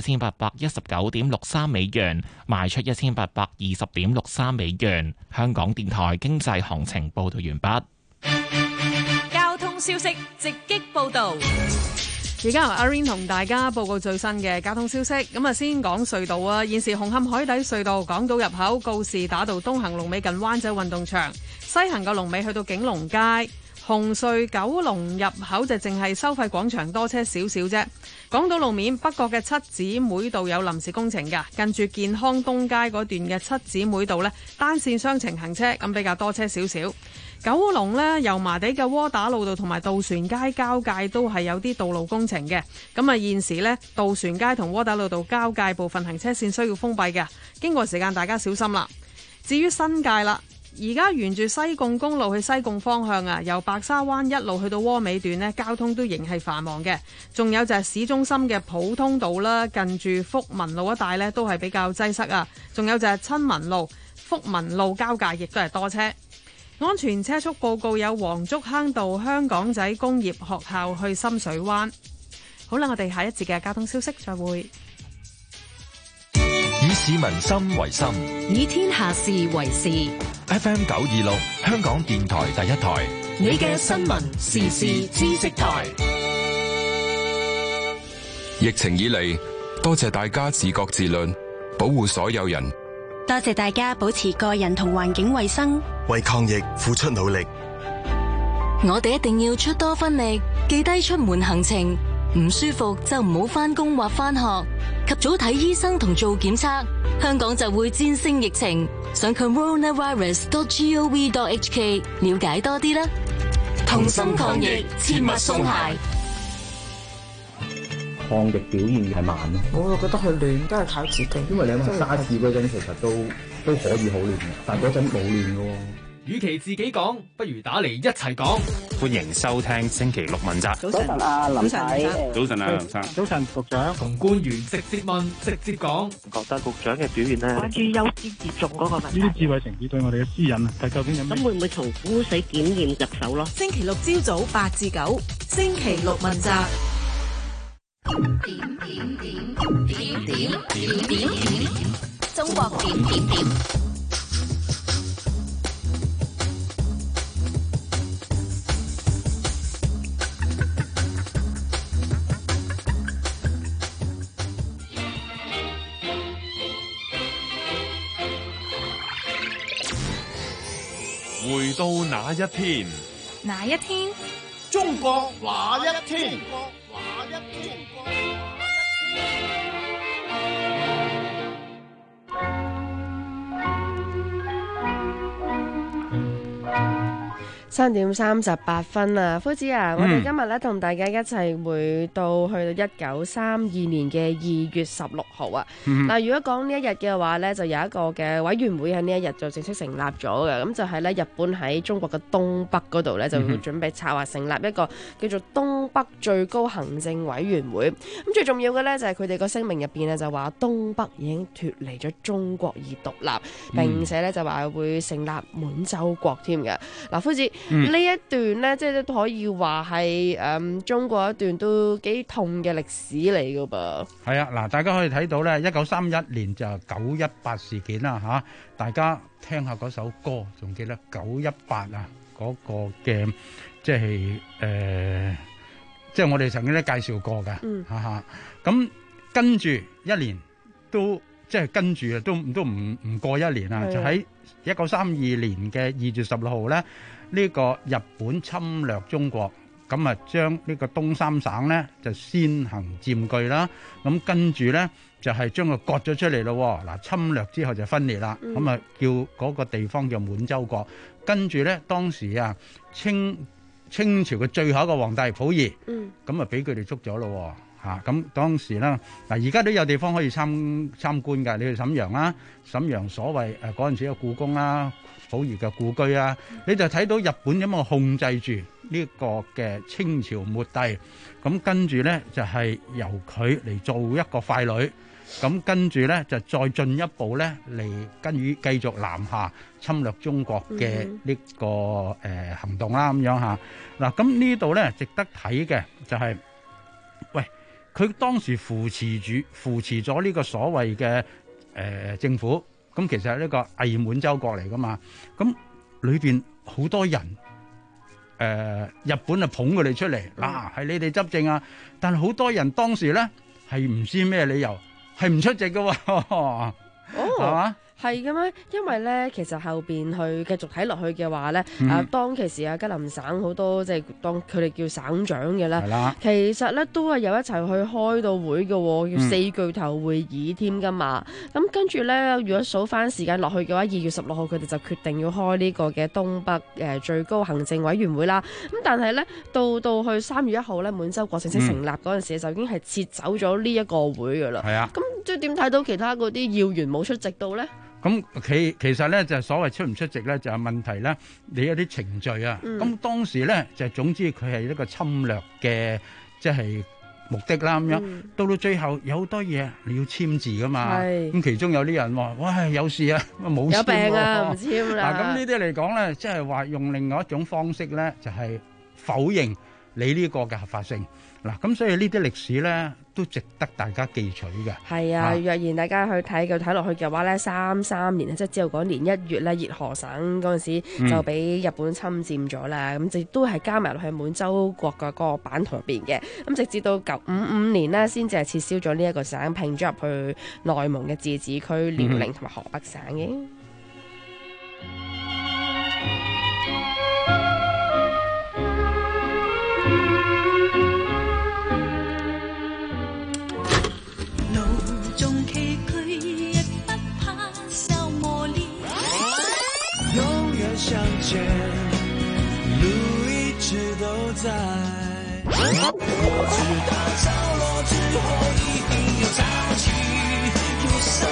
1819.63美元，賣出1820.63美元。香港電台經濟行情報道完畢。 交通消息直擊報道。 而家由阿 Rain 同大家報告最新嘅交通消息。咁啊，先講隧道啊。現時紅磡海底隧道港島入口告士打道東行龍尾近灣仔運動場，西行嘅龍尾去到景隆街。紅隧九龍入口就淨係收費廣場多車少少啫。港島路面北角嘅七姊妹道有臨時工程㗎，近住健康東街嗰段嘅七姊妹道呢，單線雙程行車，咁比較多車少少。九龍呢，油麻地嘅窩打老道同埋渡船街交界都係有啲道路工程嘅，咁啊現時呢，渡船街同窩打老道交界部分行車線需要封閉嘅，經過時間大家小心啦。至於新界啦。而家沿住西貢公路去西貢方向啊，由白沙灣一路去到窩尾段呢，交通都仍係繁忙嘅。仲有就係市中心嘅普通道啦，近住福民路一帶呢，都係比較擠塞啊。仲有就係親民路、福民路交界亦都係多車。安全車速報告有黃竹坑道香港仔工業學校去深水灣。好啦，我哋下一節嘅交通消息再會。 以市民心為心， 以天下事為事。 FM 926，香港電台第一台， 你嘅新聞時事知識台。 疫情以嚟，多謝大家自覺自律，保護所有人。 多謝大家保持個人同環境衛生， 為抗疫付出努力。 我哋一定要出多分力，記低出門行程，唔舒服就唔好返工或返學，及早睇醫生同做檢測，香港就會戰勝疫情。上 coronavirus.gov.hk 了解多啲啦。同心抗疫，切勿鬆懈。 抗疫表現係慢咯， 我就覺得佢亂都係靠自己。 因為你諗下沙士嗰陣其實都可以好亂嘅，但係嗰陣冇亂嘅喎。 與其自己講，不如打嚟一齊講。 歡迎收聽星期六問責。 早晨啊，林太。 早晨啊，林生。 早晨，局長。 同官員直接問，直接講。 覺得局長嘅表現呢，關於優先接種嗰個問題。 呢啲智慧城市對我哋嘅私隱啊，但究竟有咩？ 咁會唔會從污水檢驗入手咯？ 星期六朝早8至9，星期六問責。 中國點。 回到那一天， 哪一天？ 中國那一天？ 3點38分啊，夫子啊，我哋今日咧同大家一齊回到去到1932年嘅2月16號啊。嗱，如果講呢一日嘅話咧，就有一個嘅委員會喺呢一日就正式成立咗嘅，咁就係咧日本喺中國嘅東北嗰度咧就會準備策劃成立一個叫做東北最高行政委員會。咁最重要嘅咧就係佢哋個聲明入邊咧就話東北已經脫離咗中國而獨立，並且咧就話會成立滿洲國添嘅。嗱，夫子。 呢一段呢，即係都可以話係中國一段都幾痛嘅歷史嚟噶噃。 係啊，嗱，大家可以睇到咧，1931年就918事件啦嚇，大家聽下嗰首歌，仲記得918啊嗰個嘅即係即係我哋曾經都介紹過㗎，咁跟住一年都即係跟住都唔過一年啊，就喺1932年嘅2月16號咧，呢個日本侵略中國，咁啊將呢個東三省咧就先行佔據啦，咁跟住咧就係將佢割咗出嚟咯。嗱，侵略之後就分裂啦，咁啊叫嗰個地方叫滿洲國，跟住咧當時啊清朝嘅最後一個皇帝溥儀，咁啊俾佢哋捉咗咯嚇。咁當時咧嗱，而家都有地方可以參觀㗎。你去瀋陽啦，瀋陽所謂嗰陣時嘅故宮啦，溥儀嘅故居啊，你就睇到日本點樣控制住呢個嘅清朝末帝。咁跟住咧就係由佢嚟做一個傀儡。咁跟住咧就再進一步咧嚟跟於繼續南下侵略中國嘅呢個行動啦，咁樣嚇。嗱，咁呢度咧值得睇嘅就係，喂，佢當時扶持咗呢個所謂嘅政府，咁其實係呢個偽滿洲國嚟噶嘛。咁裏邊好多人日本啊捧佢哋出嚟，嗱，係你哋執政啊，但係好多人當時咧係唔知咩理由。係唔出席嘅喎，係嘛？ 係嘅咩？因為咧，其實後邊去繼續睇落去嘅話咧，當其時吉林省好多即係當佢哋叫省長嘅咧，其實咧都係有一齊去開到會嘅喎，叫4巨頭會議添㗎嘛。咁跟住咧，如果數翻時間落去嘅話，2月16號佢哋就決定要開呢個嘅東北最高行政委員會啦。咁但係咧，到去3月1號咧，滿洲國正式成立嗰陣時，就已經係撤走咗呢一個會㗎啦。係啊。咁即係點睇到其他嗰啲要員冇出席到咧？ 咁其實咧就係所謂出唔出席咧，就係問題咧，你有啲程序啊。咁當時咧就總之佢係一個侵略嘅即係目的啦咁樣。到最後有好多嘢你要簽字噶嘛。咁其中有啲人話：喂，有事啊，冇簽喎。有病啊，唔簽啦。嗱，咁呢啲嚟講咧，即係話用另外一種方式咧，就係否認你呢個嘅合法性。嗱，咁所以呢啲歷史咧都值得大家記取嘅。係啊，若然大家去睇落去嘅話咧，33年即係之後嗰年1月咧，熱河省嗰陣時就俾日本侵佔咗啦。咁亦都係加埋落去滿洲國嘅嗰個版圖入邊嘅。咁直至到955年呢，先至係撤銷咗呢一個省，併咗入去內蒙嘅自治區遼寧同埋河北省嘅。 向前，路一直都在。我知道着落之後一定要潮起，有什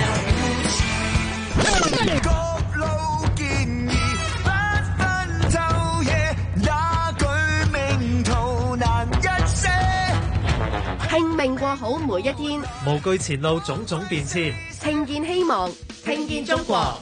麼了不起？各路建議，不分晝夜，那句名圖難一些。 拼命過好每一天， 無懼前路種種變遷， 聽見希望，聽見中國。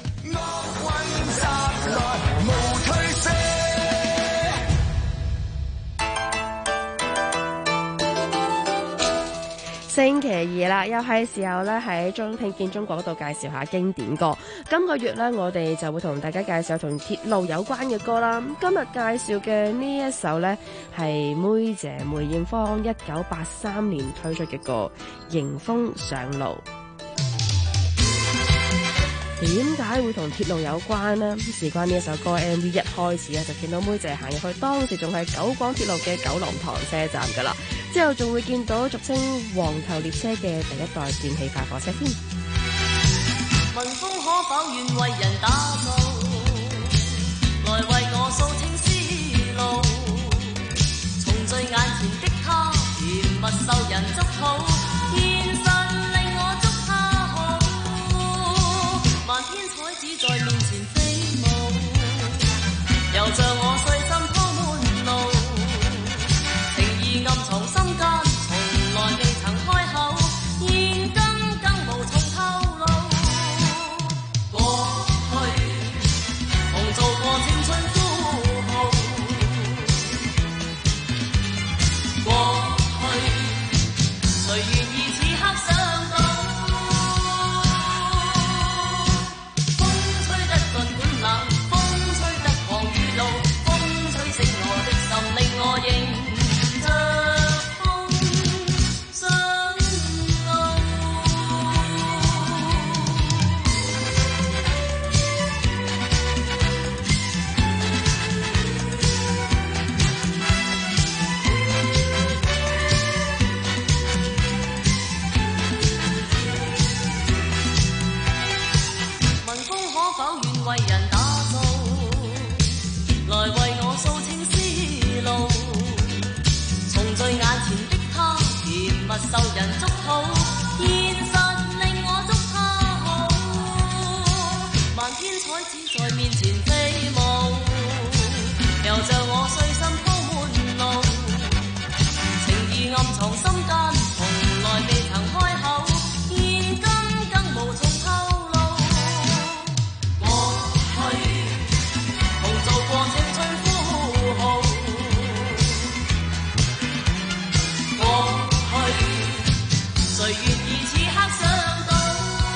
星期二啦，又係時候咧喺聽見中國嗰度介紹下經典歌。今個月咧，我哋就會同大家介紹同鐵路有關嘅歌啦。今日介紹嘅呢一首咧係妹姐梅艷芳1983年推出嘅歌《迎風上路》。點解會同鐵路有關呢？事關呢一首歌 MV 一開始就見到妹姐行入去，當時仲係九廣鐵路嘅九龍塘車站噶啦，之後仲會見到俗稱黃頭列車嘅第一代電氣化火車添。 民風可否願為人打造，來為我掃清思路，重聚眼前的他，甜蜜受人祝福。在面前飛舞，又像我碎心鋪滿路，情意暗藏心間，從來未曾開口，現今更無從透露。過去為人打造，來為我掃清思路，重聚眼前的他，甜蜜受人祝禱，現實令我祝他好，萬天彩紙在面前飛舞，又像我碎心鋪滿路，情意暗藏心間，從來未曾開口，現今更無從透露。過去同做過青春呼號，過去誰願意此刻想到？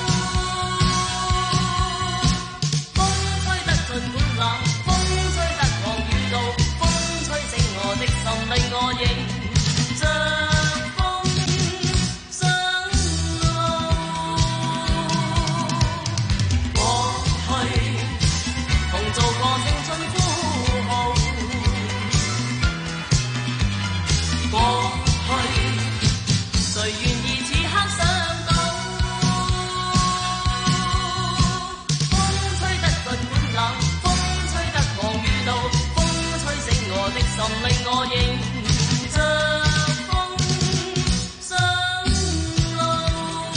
風吹得盡管冷，風吹得狂雨怒，風吹醒我的心，令我迎着風上路。過去同做過青春呼號，過去誰願意此刻想到？風吹得盡管冷，風吹得狂雨怒，風吹醒我的心，令我迎着風上路。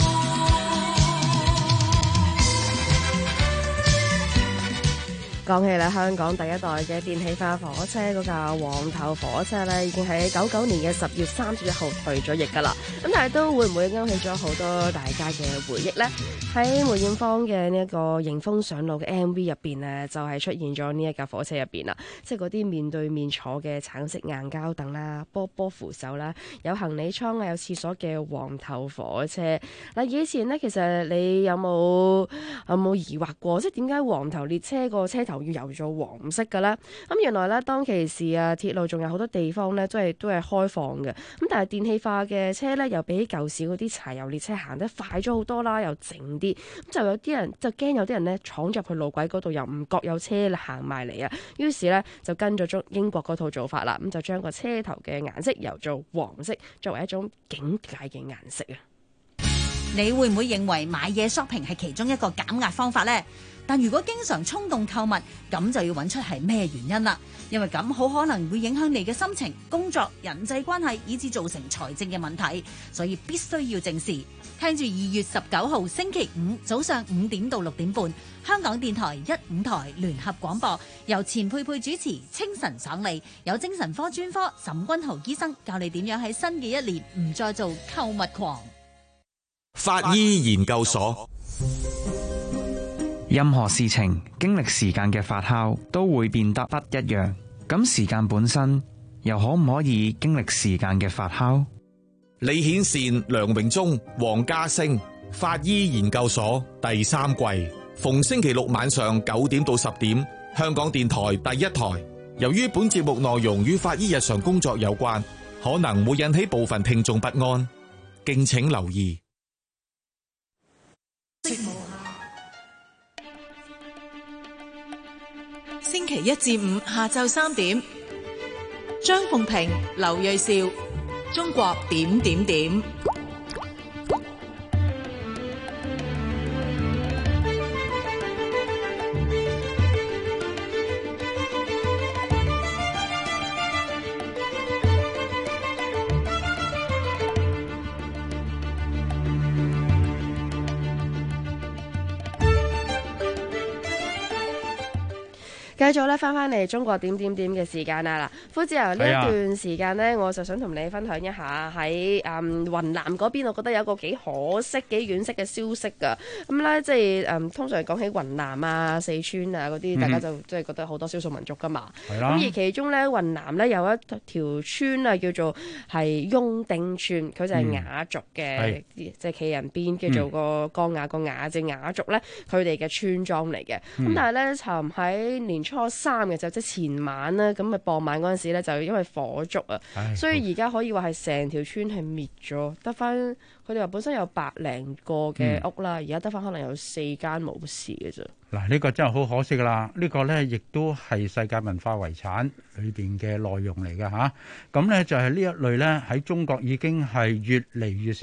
講起咧，香港第一代嘅電氣化火車嗰架黃頭火車咧，已經喺99年嘅10月31號退咗役㗎啦。咁但係都會唔會勾起咗好多大家嘅回憶呢？喺梅艷芳嘅呢一個迎風上路嘅 MV 入邊呢，就係出現咗呢一架火車入邊啦，即係嗰啲面對面坐嘅橙色硬膠凳啦、波波扶手啦、有行李艙啊、有廁所嘅黃頭火車。嗱，以前呢，其實你有冇疑惑過，即係點解黃頭列車個車頭要油做黃色嘅咧？咁原來咧，當其時啊，鐵路仲有好多地方咧，都係開放嘅。咁但係電氣化嘅車咧，又比舊時嗰啲柴油列車行得快咗好多啦，又靜啲。咁就有啲人就驚有啲人咧闖入去路軌嗰度，又唔覺有車行埋嚟啊。於是咧就跟咗英國嗰套做法啦，咁就將個車頭嘅顏色油做黃色，作為一種警戒嘅顏色啊。 你會唔會認為買嘢 shopping 係其中一個減壓方法呢？但如果經常衝動購物，咁就要揾出係咩原因啦。因為咁好可能會影響你嘅心情、工作、人際關係，以致造成財政嘅問題，所以必須要正視。聽住2月19號星期五早上5點到6點半，香港電台1、5台聯合廣播，由錢佩佩主持，清晨爽利，有精神科專科沈君豪醫生教你點樣喺新嘅一年唔再做購物狂。 法醫研究所。 任何事情經歷時間嘅發酵都會變得不一樣，咁時間本身又可唔可以經歷時間嘅發酵？ 李顯善、梁榮忠、黃家星，法醫研究所第3季，逢星期六晚上9點到10點，香港電台第1台。由於本節目內容與法醫日常工作有關，可能會引起部分聽眾不安，敬請留意。 星期1至5下晝3點，張鳳平、劉銳紹，中國點點點。 繼續咧，翻嚟中國點點點嘅時間啦！嗱，夫子由呢一段時間呢，我就想同你分享一下喺雲南嗰邊，我覺得有一個幾可惜、幾惋惜嘅消息㗎。咁咧，即係通常講起雲南啊、四川啊嗰啲，大家就即係覺得好多少數民族㗎嘛。咁而其中咧，雲南咧有一條村啊，叫做係雍丁村，佢就係佤族嘅，即係企人邊叫做個江雅個雅字佤族咧，佢哋嘅村莊嚟嘅。咁但係咧，尋喺年初3嘅就即係前晚咧，咁啊傍晚嗰陣時咧，就因為火燭啊，所以而家可以話係成條村係滅咗，得翻佢哋話本身有100零個嘅屋啦，而家得翻可能有4間冇事嘅啫。 嗱，呢個真係好可惜噶啦！呢個咧亦都係世界文化遺產裏邊嘅內容嚟嘅嚇。咁咧就係呢一類咧喺中國已經係越嚟越少，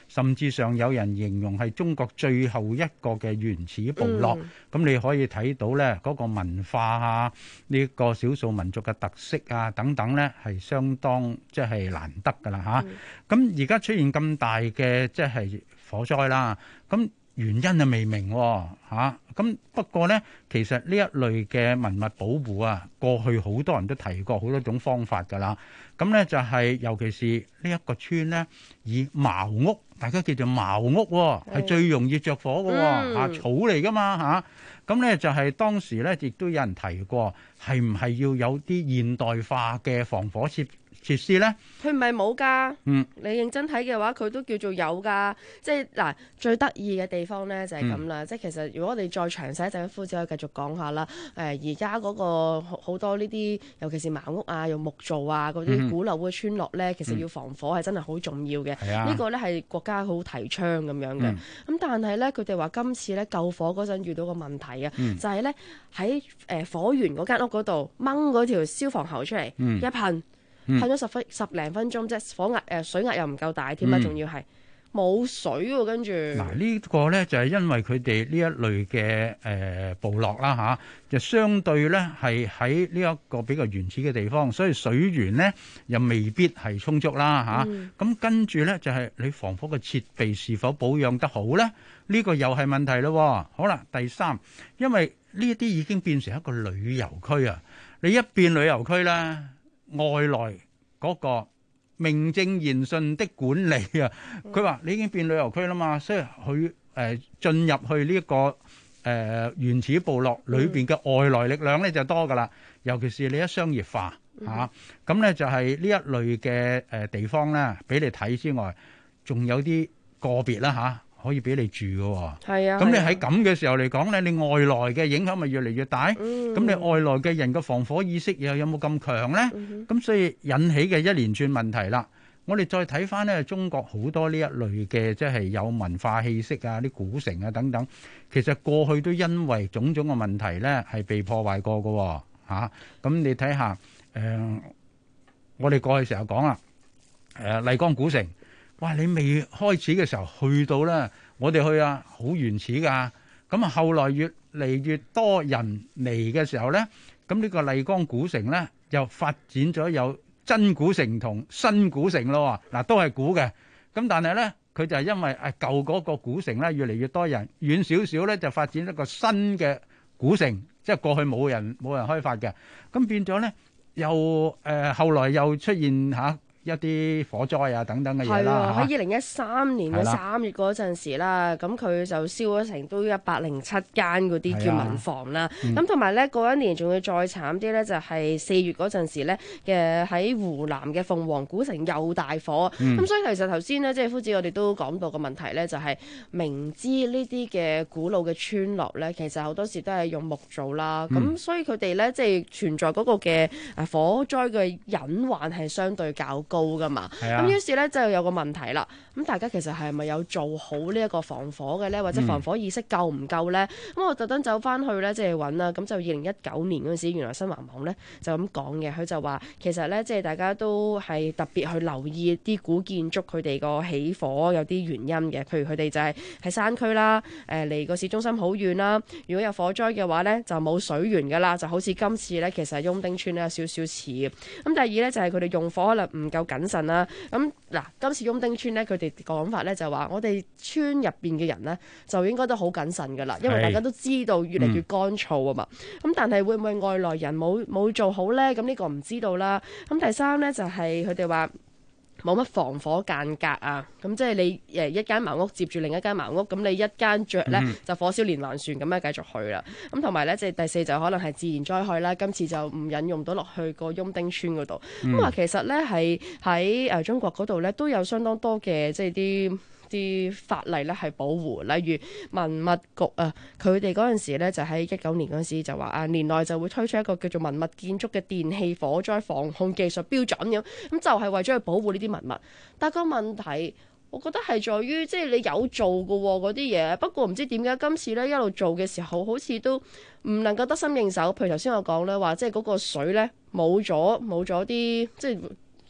甚至上有人形容係中國最後一個嘅原始部落。咁你可以睇到咧嗰個文化啊，呢個少數民族嘅特色啊等等咧，係相當即係難得㗎啦嚇。咁而家出現咁大嘅即係火災啦，咁原因係未明嚇。咁不過咧，其實呢一類嘅文物保護啊，過去好多人都提過好多種方法㗎啦。咁咧就係尤其是呢一個村咧，以茅屋，大家叫做茅屋係最容易着火嘅草嚟㗎嘛嚇。咁咧就係當時咧亦都有人提過，係唔係要有啲現代化嘅防火設施咧？ 佢唔係冇㗎，你認真睇嘅話，佢都叫做有㗎。即係嗱，最得意嘅地方咧就係咁啦。即係其實如果我哋再詳細一陣，夫子可以繼續講下啦。而家嗰個好多呢啲，尤其是茅屋啊，用木造啊嗰啲古樓嘅村落咧，其實要防火係真係好重要嘅。呢個咧係國家好提倡咁樣嘅。咁但係咧，佢哋話今次咧救火嗰陣遇到個問題啊，就係咧喺火源嗰間屋嗰度掹嗰條消防喉出嚟，一噴。噴咗十零分鐘啫，火壓水壓又唔夠大添啦，仲要係冇水喎。跟住嗱呢個咧就係因為佢哋呢一類嘅部落啦嚇，就相對咧係喺呢一個比較原始嘅地方，所以水源咧又未必係充足啦嚇。咁跟住咧就係你防火嘅設備是否保養得好咧？呢個又係問題咯。好啦，第三，因為呢一啲已經變成一個旅遊區啊，你一變旅遊區咧，外來嗰個名正言順的管理啊，佢話你已經變旅遊區啦嘛，所以佢進入去呢一個原始部落裏邊嘅外來力量咧就多噶啦，尤其是你一商業化嚇，咁咧就係呢一類嘅地方咧，俾你睇之外，仲有啲個別啦嚇。可以俾你住嘅喎，係啊。咁你喺咁嘅時候嚟講咧，你外來嘅影響咪越嚟越大？咁你外來嘅人嘅防火意識又有冇咁強咧？咁所以引起嘅一連串問題啦。我哋再睇翻咧，中國好多呢一類嘅即係有文化氣息啊、啲古城啊等等，其實過去都因為種種嘅問題咧係被破壞過嘅嚇。咁你睇下我哋過去成日講啦，麗江古城。哇！你未開始嘅時候去到咧，我哋去啊，好原始㗎。咁啊，後來越嚟越多人嚟嘅時候咧，咁呢個麗江古城咧又發展咗有真古城同新古城咯。嗱，都係古嘅。咁但係咧，佢就係因為舊嗰個古城咧越嚟越多人，遠少少咧就發展一個新嘅古城，即係過去冇人開發嘅。咁變咗咧，又後來又出現嚇一啲火災啊等等嘅嘢啦。 喺2013年嘅3月嗰陣時啦，咁佢就燒咗成都107間嗰啲叫民房啦。咁同埋咧嗰一年仲要再慘啲咧，就係4月嗰陣時咧嘅喺湖南嘅鳳凰古城又大火。咁所以其實頭先咧即係夫子我哋都講到個問題咧，就係明知呢啲嘅古老嘅村落咧，其實好多時都係用木造啦。咁所以佢哋咧即係存在嗰個嘅火災嘅隱患係相對較高噶嘛，咁於是咧就有個問題啦。咁大家其實係咪有做好呢一個防火嘅咧，或者防火意識夠唔夠咧？咁我特登走翻去咧，即係揾啦。咁就2019年嗰陣時，原來新華網咧就咁講嘅，佢就話其實咧即係大家都係特別去留意啲古建築佢哋個起火有啲原因嘅，譬如佢哋就係喺山區啦，離個市中心好遠啦。如果有火災嘅話咧，就冇水源噶啦，就好似今次咧其實雍丁村咧有少少似嘅。咁第二咧就係佢哋用火可能唔夠謹慎啦。咁嗱，今次雍丁村咧，佢哋講法咧就話，我哋村入邊嘅人咧就應該都好謹慎噶啦，因為大家都知道越嚟越乾燥啊嘛。咁但係會唔會外來人冇做好咧？咁呢個唔知道啦。咁第三咧就係佢哋話冇乜防火間隔啊。咁即係你一間茅屋接住另一間茅屋，咁你一間着咧就火燒連環船咁樣繼續去啦。咁同埋咧即係第四就可能係自然災害啦。今次就唔引用到落去個雍丁村嗰度。咁話其實咧係喺中國嗰度咧都有相當多嘅即係啲法例咧係保護，例如文物局啊，佢哋嗰陣時咧就喺19年嗰陣時就話年內就會推出一個叫做文物建築嘅電氣火災防控技術標準咁就係為咗去保護呢啲文物。但個問題，我覺得係在於即係你有做嘅嗰啲嘢，不過唔知點解今次咧一路做嘅時候，好似都唔能夠得心應手。譬如頭先我講咧話，即係嗰個水咧冇咗啲即係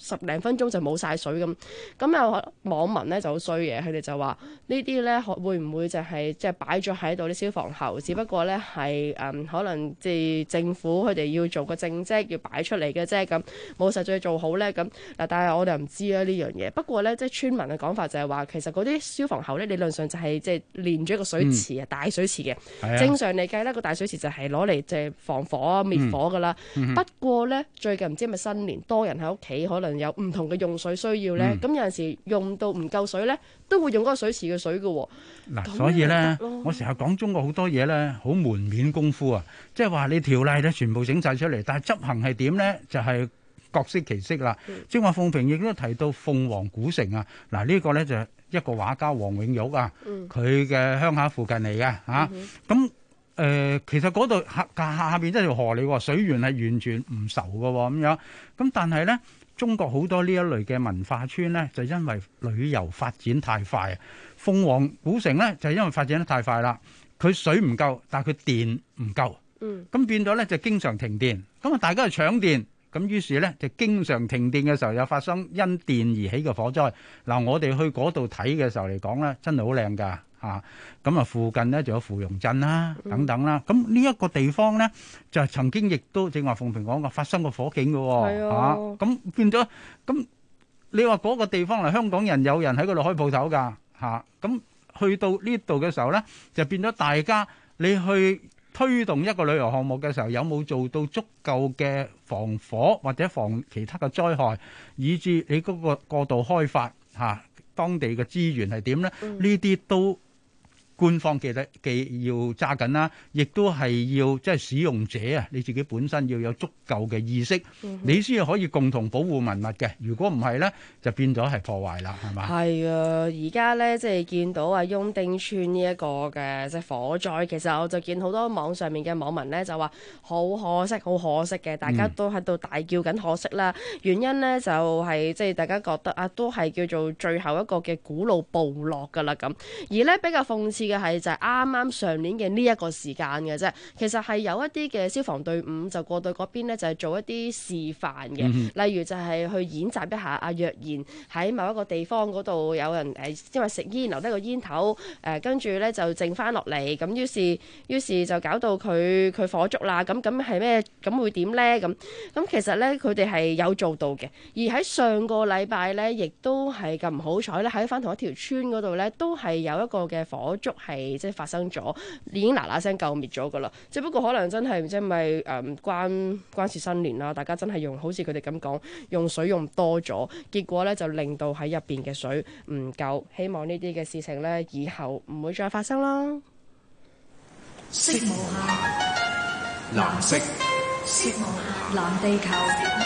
十零分鐘就冇晒水咁。咁有網民咧就好衰嘅，佢哋就話呢啲咧會唔會就係即係擺咗喺度啲消防喉，只不過咧係可能即係政府佢哋要做個政績要擺出嚟嘅啫，咁冇實際做好咧咁嗱。但係我哋唔知啊呢樣嘢。不過咧即係村民嘅講法就係話，其實嗰啲消防喉咧理論上就係即係連住一個水池大水池嘅。正常嚟計咧個大水池就係攞嚟即係防火滅火噶啦。不過咧最近唔知係咪新年多人喺屋企，可能有唔同嘅用水需要咧，咁有陣時用到唔夠水咧，都會用嗰個水池嘅水嘅。 嗱，所以咧，我成日講中國好多嘢咧，好門面功夫啊，即係話你條例咧全部整晒出嚟，但係執行係點咧，就係各色其色啦。正話鳳萍亦都提到鳳凰古城啊，嗱呢個咧就係一個畫家黃永玉啊，佢嘅鄉下附近嚟嘅嚇，咁。其實嗰度下邊一條河嚟喎，水源係完全唔愁嘅喎，咁樣咁但係咧，中國好多呢一類嘅文化村咧，就因為旅遊發展太快，鳳凰古城咧就係因為發展得太快啦，佢水唔夠，但係佢電唔夠，咁變咗咧就經常停電，咁啊大家去搶電，咁於是咧就經常停電嘅時候又發生因電而起嘅火災。嗱，我哋去嗰度睇嘅時候嚟講咧，真係好靚㗎。咁啊，附近咧仲有芙蓉鎮啦，等等啦。咁呢一個地方咧，就曾經亦都正話鳳萍講過發生過火警嘅喎。咁變咗，咁你話嗰個地方嚟，香港人有人喺嗰度開鋪頭㗎嚇。咁去到呢度嘅時候咧，就變咗大家你去推動一個旅遊項目嘅時候，有冇做到足夠嘅防火或者防其他嘅災害，以至你嗰個過度開發嚇當地嘅資源係點咧？呢啲都官方記要揸緊啦，亦都係要即係使用者啊，你自己本身要有足夠嘅意識，你先係可以共同保護文物嘅。如果唔係咧，就變咗係破壞啦，係嘛？係啊， 而家咧即係見到啊雍丁村呢一個嘅即係火災，其實我就見好多網上面嘅網民咧就話好可惜，好可惜嘅，大家都喺度大叫緊可惜啦。原因咧就係即係大家覺得啊，都係叫做最後一個嘅古老部落㗎啦咁。而咧比較諷刺嘅係就係啱啱上年嘅呢一個時間嘅啫，其實係有一啲嘅消防隊伍就過到嗰邊咧，就係做一啲示範嘅，例如就係去演習一下阿若然喺某一個地方嗰度有人因為食煙留低個煙頭跟住咧就剩翻落嚟，咁於是就搞到佢火燭啦，咁係咩？咁會點咧？咁其實咧佢哋係有做到嘅，而喺上個禮拜咧，亦都係咁唔好彩咧，喺翻同一條村嗰度咧，都係有一個嘅火燭係即係發生咗，已經嗱嗱聲救滅咗噶啦。只不過可能真係唔知係咪關事新年啦，大家真係好似佢哋咁講，用水用多咗，結果咧就令到喺入邊嘅水唔夠。希望呢啲嘅事情咧以後唔會再發生啦。 色無限，藍色，色無限，藍地球。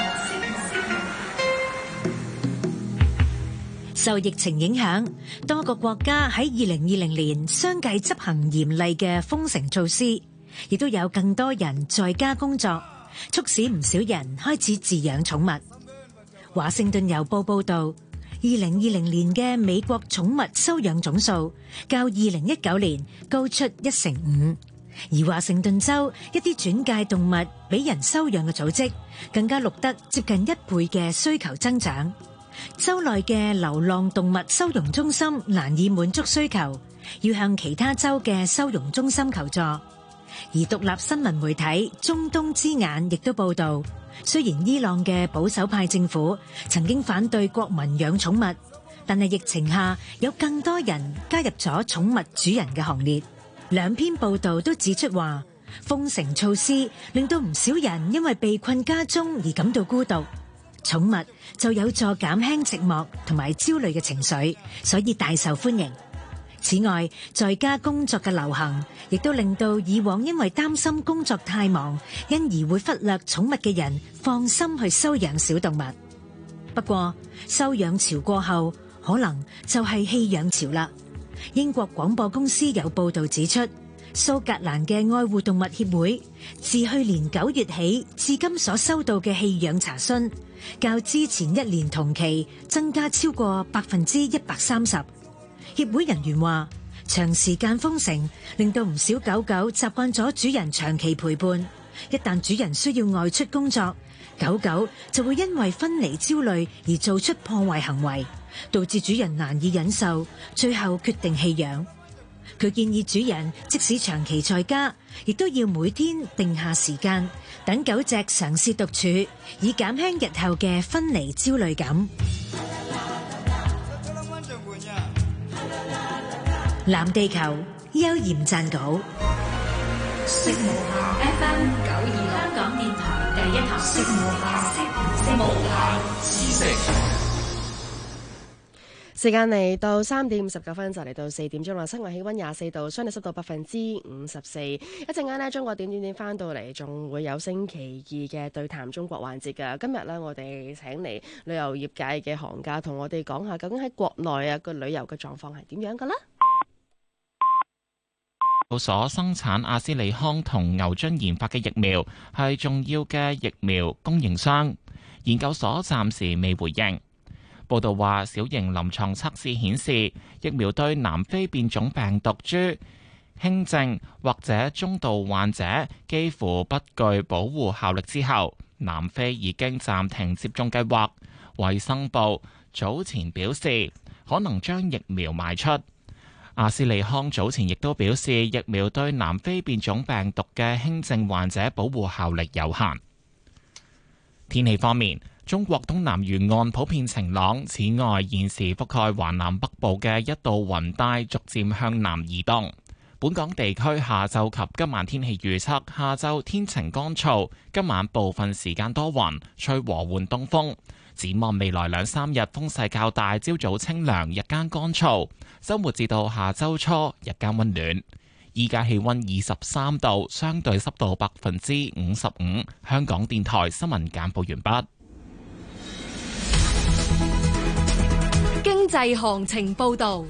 受疫情影響，多個國家喺2020年相繼執行嚴厲嘅封城措施，亦都有更多人在家工作，促使唔少人開始飼養寵物。華盛頓郵報報道，2020年嘅美國寵物收養總數較2019年高出1.5%，而華盛頓州一啲轉介動物俾人收養嘅組織，更加錄得接近1倍嘅需求增長。州內嘅流浪動物收容中心難以滿足需求，要向其他州嘅收容中心求助。而獨立新聞媒體中東之眼亦都報道，雖然伊朗嘅保守派政府曾經反對國民養寵物，但係疫情下有更多人加入咗寵物主人嘅行列。兩篇報道都指出話，封城措施令到唔少人因為被困家中而感到孤獨。寵物就有助減輕寂寞同埋焦慮嘅情緒，所以大受歡迎。此外，在家工作嘅流行，亦都令到以往因為擔心工作太忙，因而會忽略寵物嘅人放心去收養小動物。不過，收養潮過後，可能就係棄養潮啦。英國廣播公司有報道指出，蘇格蘭嘅愛護動物協會自去年9月起至今所收到嘅棄養查詢，較之前一年同期增加超過130%。協會人員話，長時間封城令到唔少狗狗習慣咗主人長期陪伴， 一旦主人需要外出工作，狗狗就會因為分離焦慮而做出破壞行為，導致主人難以忍受，最後決定棄養。佢建議主人即使長期在家，亦都要每天定下時間，等狗隻嘗試獨處，以減輕日後嘅分離焦慮感。藍地球邱焱撰稿。 色無限 FM 926香港電台第一台。色無限知識。 時間嚟到3:59，就嚟到4點鐘啦。室外氣溫24度，相對濕度54%。一陣間呢，中國點翻到嚟，仲會有星期2嘅對談中國環節㗎。今日呢，我哋請嚟旅遊業界嘅行家，同我哋講下究竟喺國內個旅遊嘅狀況係點樣㗎啦。 所生產阿斯利康同牛津研發嘅疫苗係重要嘅疫苗供應商，研究所暫時未回應。報道話，小型臨床測試顯示，疫苗對南非變種病毒株輕症或者中度患者幾乎不具保護效力之後，南非已經暫停接種計劃。衛生部早前表示，可能將疫苗賣出。阿斯利康早前亦都表示，疫苗對南非變種病毒嘅輕症患者保護效力有限。天氣方面，中國東南沿岸普遍晴朗，此外現時覆蓋華南北部嘅一道雲帶逐漸向南移動。本港地區下晝及今晚天氣預測，下晝天晴乾燥，今晚部分時間多雲，吹和緩東風。展望未來2-3日風勢較大，朝早清涼，日間乾燥。周末至到下周初日間溫暖。依家氣溫23度，相對濕度55%。香港電台新聞簡報完畢。 經濟行情報道。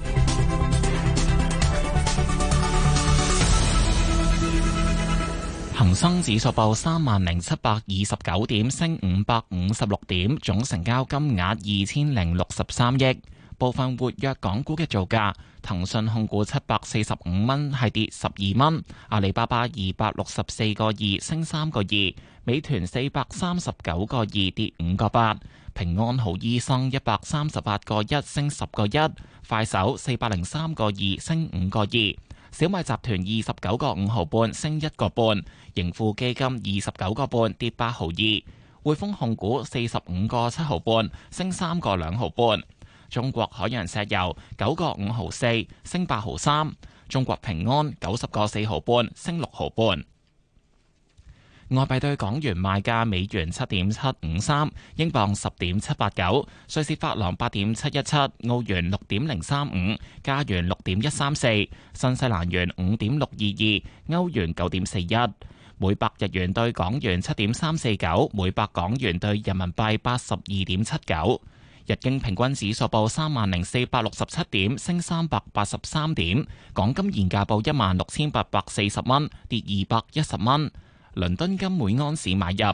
恒生指數報30,729點，升556點，總成交金額2063億。部分活躍港股嘅造價，騰訊控股745蚊，係跌12蚊；阿里巴巴264個2，升3個2；美團439個2，跌5個8；平安好醫生138個1，升10個1；快手403個2，升5個2；小米集團29個5毫半，升1個半；盈富基金29個半，跌8毫2；匯豐控股45個7毫半，升3個2毫半。中國海洋石油9個5毫4，升8毫3；中國平安90個4毫半，升6毫半。外幣對港元賣價：美元7.753，英鎊10.789，瑞士法郎8.717，澳元6.035，加元6.134，新西蘭元5.622，歐元9.41。每百日元對港元7.349，每百港元對人民幣82.79。日經平均指數報30,467點，升383點。港金現價報16,840蚊，跌210蚊。倫敦金每盎司買入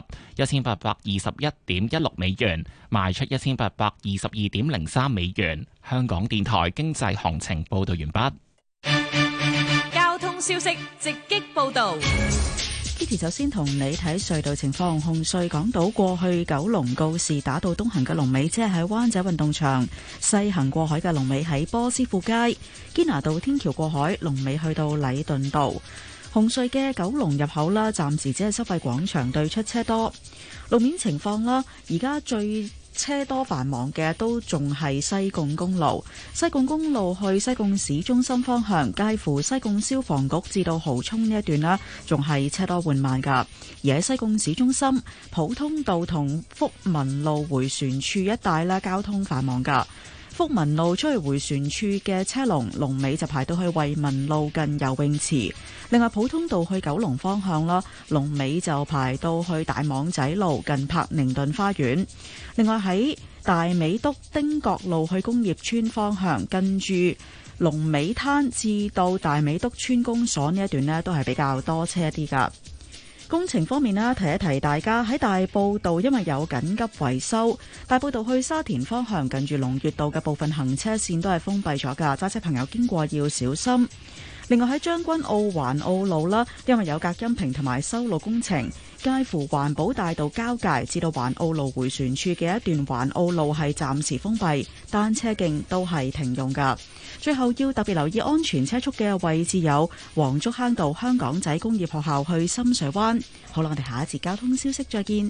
1821.16美元，賣出1822.03美元。香港電台經濟行情報道完畢。 交通消息直擊報道。 Kitty 首先同你睇隧道情況，紅隧港島過去九龍告士打道東行嘅龍尾，即係喺灣仔運動場；西行過海嘅龍尾喺波斯富街。堅拿道天橋過海龍尾去到禮頓道。紅隧嘅九龍入口啦，暫時只係收費廣場對出車多。路面情況啦，而家最車多繁忙嘅都仲係西貢公路。西貢公路去西貢市中心方向，介乎西貢消防局至到蠔涌呢一段啦，仲係車多緩慢噶。而喺西貢市中心，普通道同福民路迴旋處一帶啦，交通繁忙噶。福民路出去迴旋處嘅車龍尾就排到去惠民路近游泳池。另外普通道去九龍方向啦，龍尾就排到去大網仔路近柏寧頓花園。另外喺大美督丁角路去工業村方向，近住龍尾灘至到大美督村公所呢一段呢，都係比較多車一啲噶。工程方面啦，提一提大家喺大埔道，因為有緊急維修，大埔道去沙田方向近住龍悅道嘅部分行車線都係封閉咗噶，揸車朋友經過要小心。 另外喺將軍澳環澳路啦，因為有隔音屏同埋修路工程，介乎環保大道交界至到環澳路迴旋處嘅一段環澳路係暫時封閉，單車徑都係停用㗎。最後要特別留意安全車速嘅位置有黃竹坑道香港仔工業學校去深水灣。好啦，我哋下一節交通消息再見。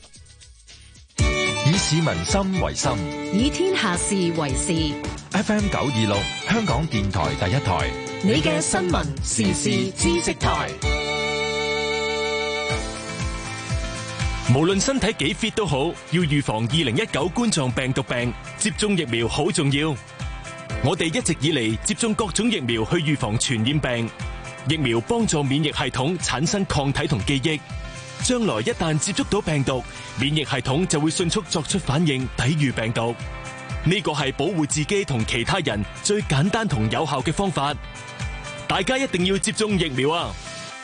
以市民心為心， 以天下事為事。 FM 926香港電台第一台， 你嘅新聞時事知識台。 無論身體幾 fit 都好，要預防2019冠狀病毒病，接種疫苗好重要。我哋一直以嚟接種各種疫苗去預防傳染病，疫苗幫助免疫系統產生抗體同記憶，將來一旦接觸到病毒，免疫系統就會迅速作出反應，抵禦病毒。呢個係保護自己同其他人最簡單同有效嘅方法，大家一定要接種疫苗啊！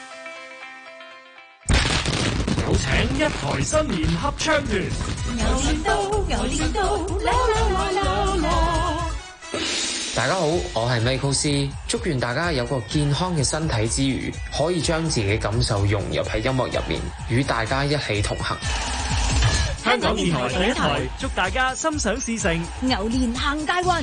有請一台新年合唱團，牛年到，牛年到，啦啦啦啦啦！ 大家好，我係 Michael C， 祝願大家有個健康嘅身體之餘，可以將自己嘅感受融入喺音樂入面，與大家一起同行。 香港電台第一台，祝大家心想事成， 牛年行大運。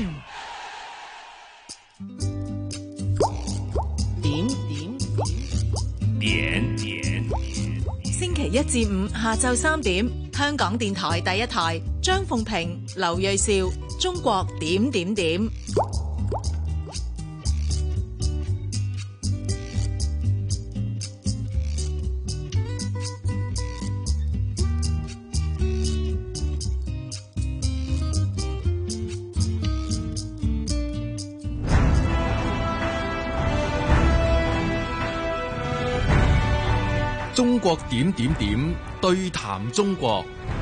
點。 星期一至五下晝3點，香港電台第一台，張鳳平、劉銳紹，中國點點點。 中國點點點對談中國。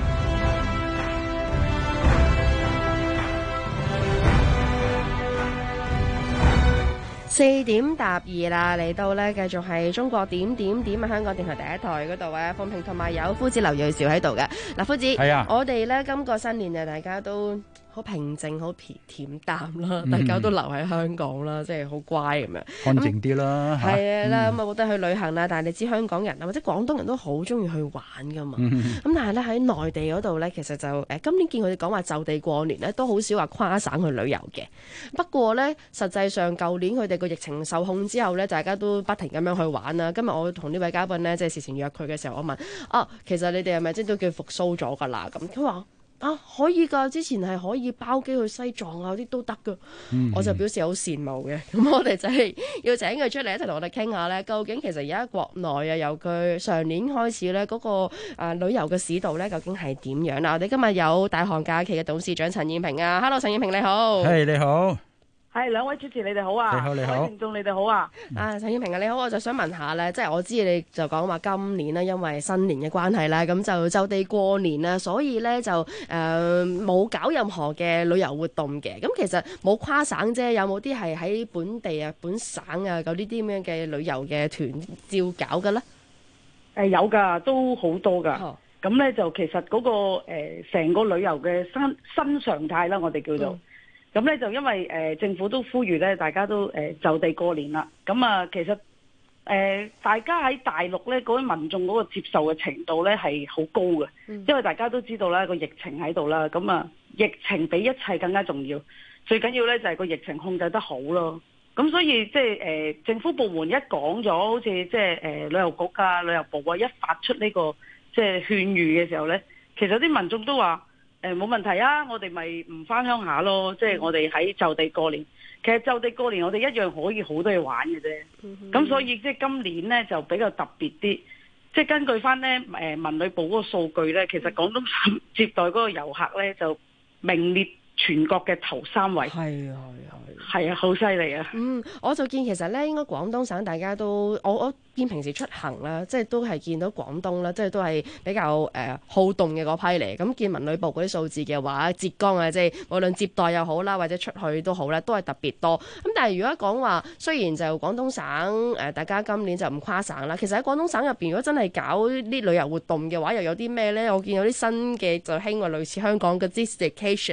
4點答2啦，嚟到呢繼續係中國點點點啊！香港電台第一台嗰度啊，鳳平同埋有夫子劉銳紹喺度嘅。嗱，夫子，係啊，我哋呢今個新年啊，大家都好平靜，好恬淡啦，大家都留喺香港啦，即係好乖咁樣， 安靜啲啦。 係啦，咁啊冇得去旅行啦。但係你知香港人啊，或者廣東人都好中意去玩噶嘛。咁但係咧喺內地嗰度咧，其實就今年見佢哋講話就地過年咧，都好少話跨省去旅遊嘅。不過咧，實際上舊年佢哋個疫情受控之後咧，大家都不停咁樣去玩啦。今日我同呢位嘉賓咧，即係事前約佢嘅時候，我問其實你哋係咪即係都叫復甦咗㗎啦？咁佢話。可以㗎，之前係可以包機去西藏啊，啲都得㗎。我就表示好羨慕嘅。咁我哋就係要請佢出嚟一齊同我哋傾下咧，究竟其實而家國內啊，由佢上年開始咧，嗰個旅遊嘅市道咧，究竟係點樣啦？我哋今日有大行假期嘅董事長陳燕平啊 ，Hello 陳燕平你好。 係你好。 係兩位主持，你哋好啊！ 你好， 各位聽眾你哋好啊！ 陳燕平啊，你好，我就想問下咧，即係我知你就講話今年咧，因為新年嘅關係啦，咁就地過年啦，所以咧就冇搞任何嘅旅遊活動嘅。咁其實冇跨省啫，有冇啲係喺本地啊、本省啊，有呢啲咁樣嘅旅遊嘅團照搞嘅咧？ 有㗎，都好多㗎。咁咧就其實嗰個成個旅遊嘅新常態啦，我哋叫做。咁咧就因為政府都呼籲咧，大家都就地過年啦。咁啊，其實大家喺大陸咧嗰啲民眾嗰個接受嘅程度咧係好高嘅，因為大家都知道啦個疫情喺度啦。咁啊，疫情比一切更加重要，最緊要咧就係個疫情控制得好咯。咁所以即係政府部門一講咗，好似即係旅遊局啊、旅遊部啊一發出呢個即係勸喻嘅時候咧，其實啲民眾都話。冇問題啊！我哋咪唔返鄉下咯，即係我哋喺就地過年。其實就地過年我哋一樣可以好多嘢玩嘅啫。咁所以即係今年呢就比較特別啲。即係根據翻呢文旅部嗰個數據呢，其實廣東省接待嗰個遊客呢就名列全國嘅頭3位。係啊，好犀利啊！ 我就見其實咧，應該廣東省大家都我見平時出行啦，即係都係見到廣東啦，即係都係比較好動嘅嗰批嚟。咁見文旅部嗰啲數字嘅話，浙江啊，即係無論接待又好啦，或者出去都好啦，都係特別多。咁但係如果講話，雖然就廣東省大家今年就唔跨省啦，其實喺廣東省入邊，如果真係搞啲旅遊活動嘅話，又有啲咩咧？我見有啲新嘅就興話類似香港嘅 staycation 啊咁樣。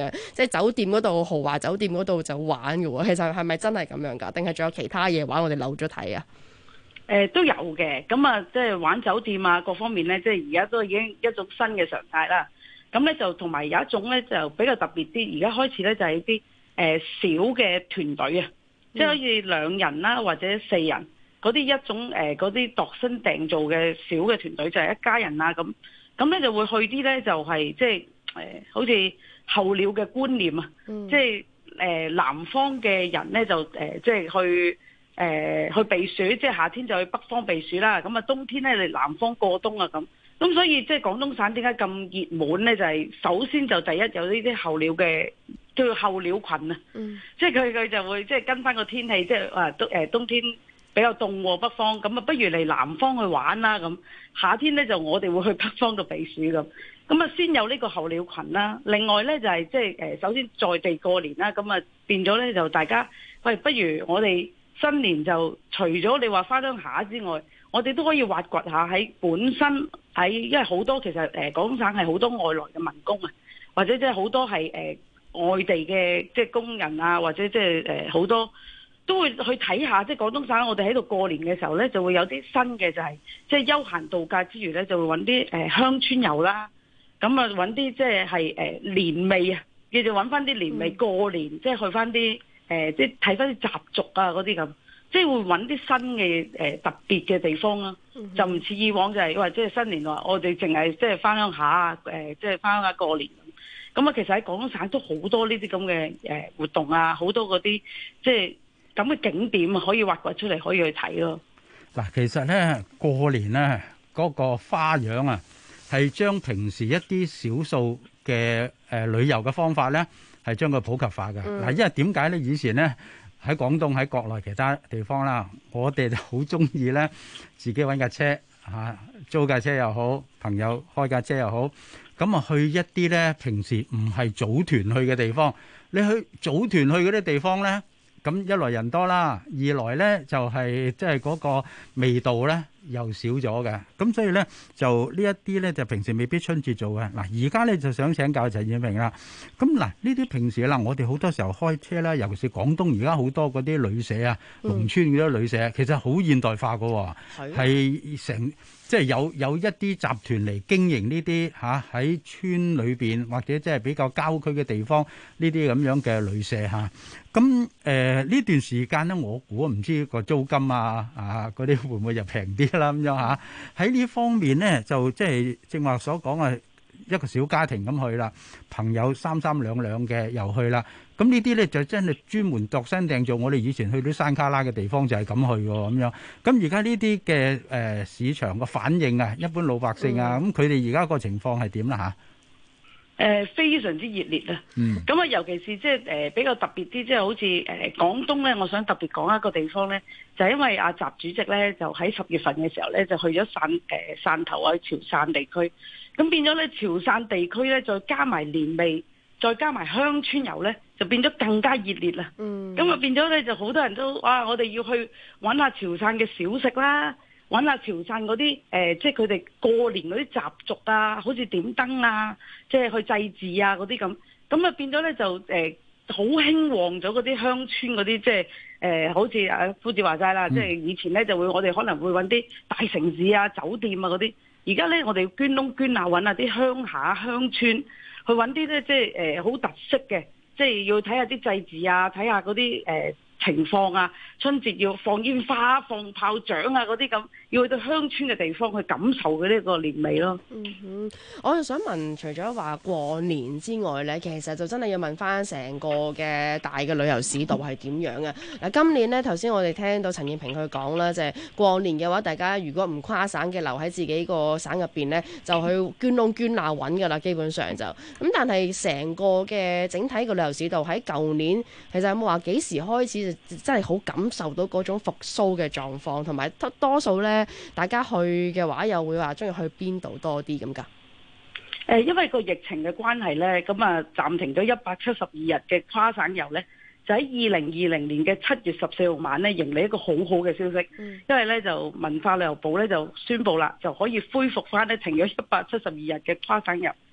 樣，即係酒店嗰度豪華酒店嗰度就玩嘅喎。其實係咪真係咁樣㗎？定係仲有其他嘢玩？我哋漏咗睇啊？ 都有嘅，咁啊，即係玩酒店啊，各方面咧，即係而家都已經一種新嘅常態啦。咁咧就同埋有一種咧就比較特別啲，而家開始咧就係啲小嘅團隊啊，即係好似2人啦或者4人嗰啲一種嗰啲度身訂造嘅小嘅團隊，就係一家人啊咁咧就會去啲咧就係即係好似候鳥嘅觀念啊，即係南方嘅人咧就即係去避暑，即係夏天就去北方避暑啦。咁啊，冬天咧嚟南方過冬啊咁。咁所以即係廣東省點解咁熱門咧？就係首先就第一有呢啲候鳥嘅叫做候鳥群啊。即係佢就會即係跟翻個天氣，即係冬天比較凍喎北方，咁啊不如嚟南方去玩啦咁。夏天咧就我哋會去北方度避暑咁。咁啊先有呢個候鳥群啦。另外咧就係即係首先在地過年啦，咁啊變咗咧就大家喂，不如我哋新年就除咗你話返鄉下之外，我哋都可以挖掘下喺本身喺，因為好多其實廣東省係好多外來嘅民工啊，或者即係好多係外地嘅即係工人啊，或者即係好多都會去睇下，即係廣東省我哋喺度過年嘅時候咧，就會有啲新嘅就係即係休閒度假之餘咧，就會揾啲鄉村遊啦，咁啊揾啲即係年味啊，叫做揾翻啲年味過年，即係去翻啲即係睇翻啲習俗啊嗰啲咁。即係會揾啲新嘅特別嘅地方啦，就唔似以往就係話即係新年話我哋淨係即係翻鄉下啊，即係翻鄉下過年咁啊。其實喺廣東省都好多呢啲咁嘅活動啊，好多嗰啲即係咁嘅景點啊，可以挖掘出嚟可以去睇咯。 嗱，其實咧過年咧嗰個花樣啊，係將平時一啲少數嘅旅遊嘅方法咧，係將佢普及化嘅。嗱，因為點解咧？以前咧，喺廣東喺國內其他地方啦，我哋就好中意咧，自己揾架車嚇，租架車又好，朋友開架車又好，咁啊去一啲咧平時唔係組團去嘅地方。你去組團去嗰啲地方咧，咁一來人多啦，二來咧就係即係嗰個味道咧又少咗嘅。咁所以咧就呢一啲咧就平時未必春節做嘅。嗱，而家咧就想請教陳燕平啦。咁嗱，呢啲平時啦，我哋好多時候開車啦，尤其是廣東而家好多嗰啲旅社啊，農村嗰啲旅社，其實好現代化㗎喎，係成即係有一啲集團嚟經營呢啲嚇喺村裏邊或者即係比較郊區嘅地方呢啲咁樣嘅旅社嚇。咁呢段時間咧，我估唔知個租金啊嗰啲會唔會又平啲啦咁樣嚇。喺呢方面咧，就即係正話所講啊，一個小家庭咁去啦，朋友三兩嘅又去啦。咁呢啲咧就真係專門度身訂做。我哋以前去啲山卡拉嘅地方就係咁去喎咁樣。咁而家呢啲嘅市場個反應啊，一般老百姓啊，咁佢哋而家個情況係點啦嚇？ 非常之熱烈啊！咁啊，尤其是即係比較特別啲，即係好似廣東咧，我想特別講一個地方咧，就係因為阿習主席咧，就喺10月份嘅時候咧，就去咗汕頭啊、潮汕地區，咁變咗咧潮汕地區咧，再加埋年味，再加埋鄉村遊咧，就變咗更加熱烈啦。咁啊變咗咧，就好多人都我哋要去揾下潮汕嘅小食啦。揾下潮汕嗰啲即係佢哋過年嗰啲習俗啊，好似點燈啊，即係去祭祀啊嗰啲咁啊變咗咧就好興旺咗嗰啲鄉村嗰啲，即係好似阿夫子話齋啦，即係以前咧就會我哋可能會揾啲大城市啊、酒店啊嗰啲，而家咧我哋捐窿捐罅揾下啲鄉下鄉村去揾啲咧，即係好特色嘅，即係要睇下啲祭祀啊，睇下嗰啲情況啊，春節要放煙花、放炮仗啊嗰啲咁，要去到鄉村嘅地方去感受嘅呢個年味咯。 我就想問，除咗話過年之外呢，其實就真係要問翻成個嘅大嘅旅遊市道係點樣嘅？嗱，今年呢，頭先我哋聽到陳燕平佢講啦，就係過年嘅話，大家如果唔跨省嘅，留喺自己個省入邊呢，就去捐窿捐罅揾㗎啦，基本上就咁。但係成個嘅整體嘅旅遊市道喺舊年，其實有冇話幾時開始真係好感受到嗰種復甦嘅狀況，同埋多數呢，大家去嘅話又會話中意去邊度多啲咁㗎？ 因為個疫情嘅關係呢，咁啊暫停咗172日嘅跨省遊呢，就喺2020年嘅7月14號晚呢，迎嚟一個好好嘅消息。因為呢，就文化旅遊部呢就宣布啦，就可以恢復翻呢停咗172日嘅跨省遊。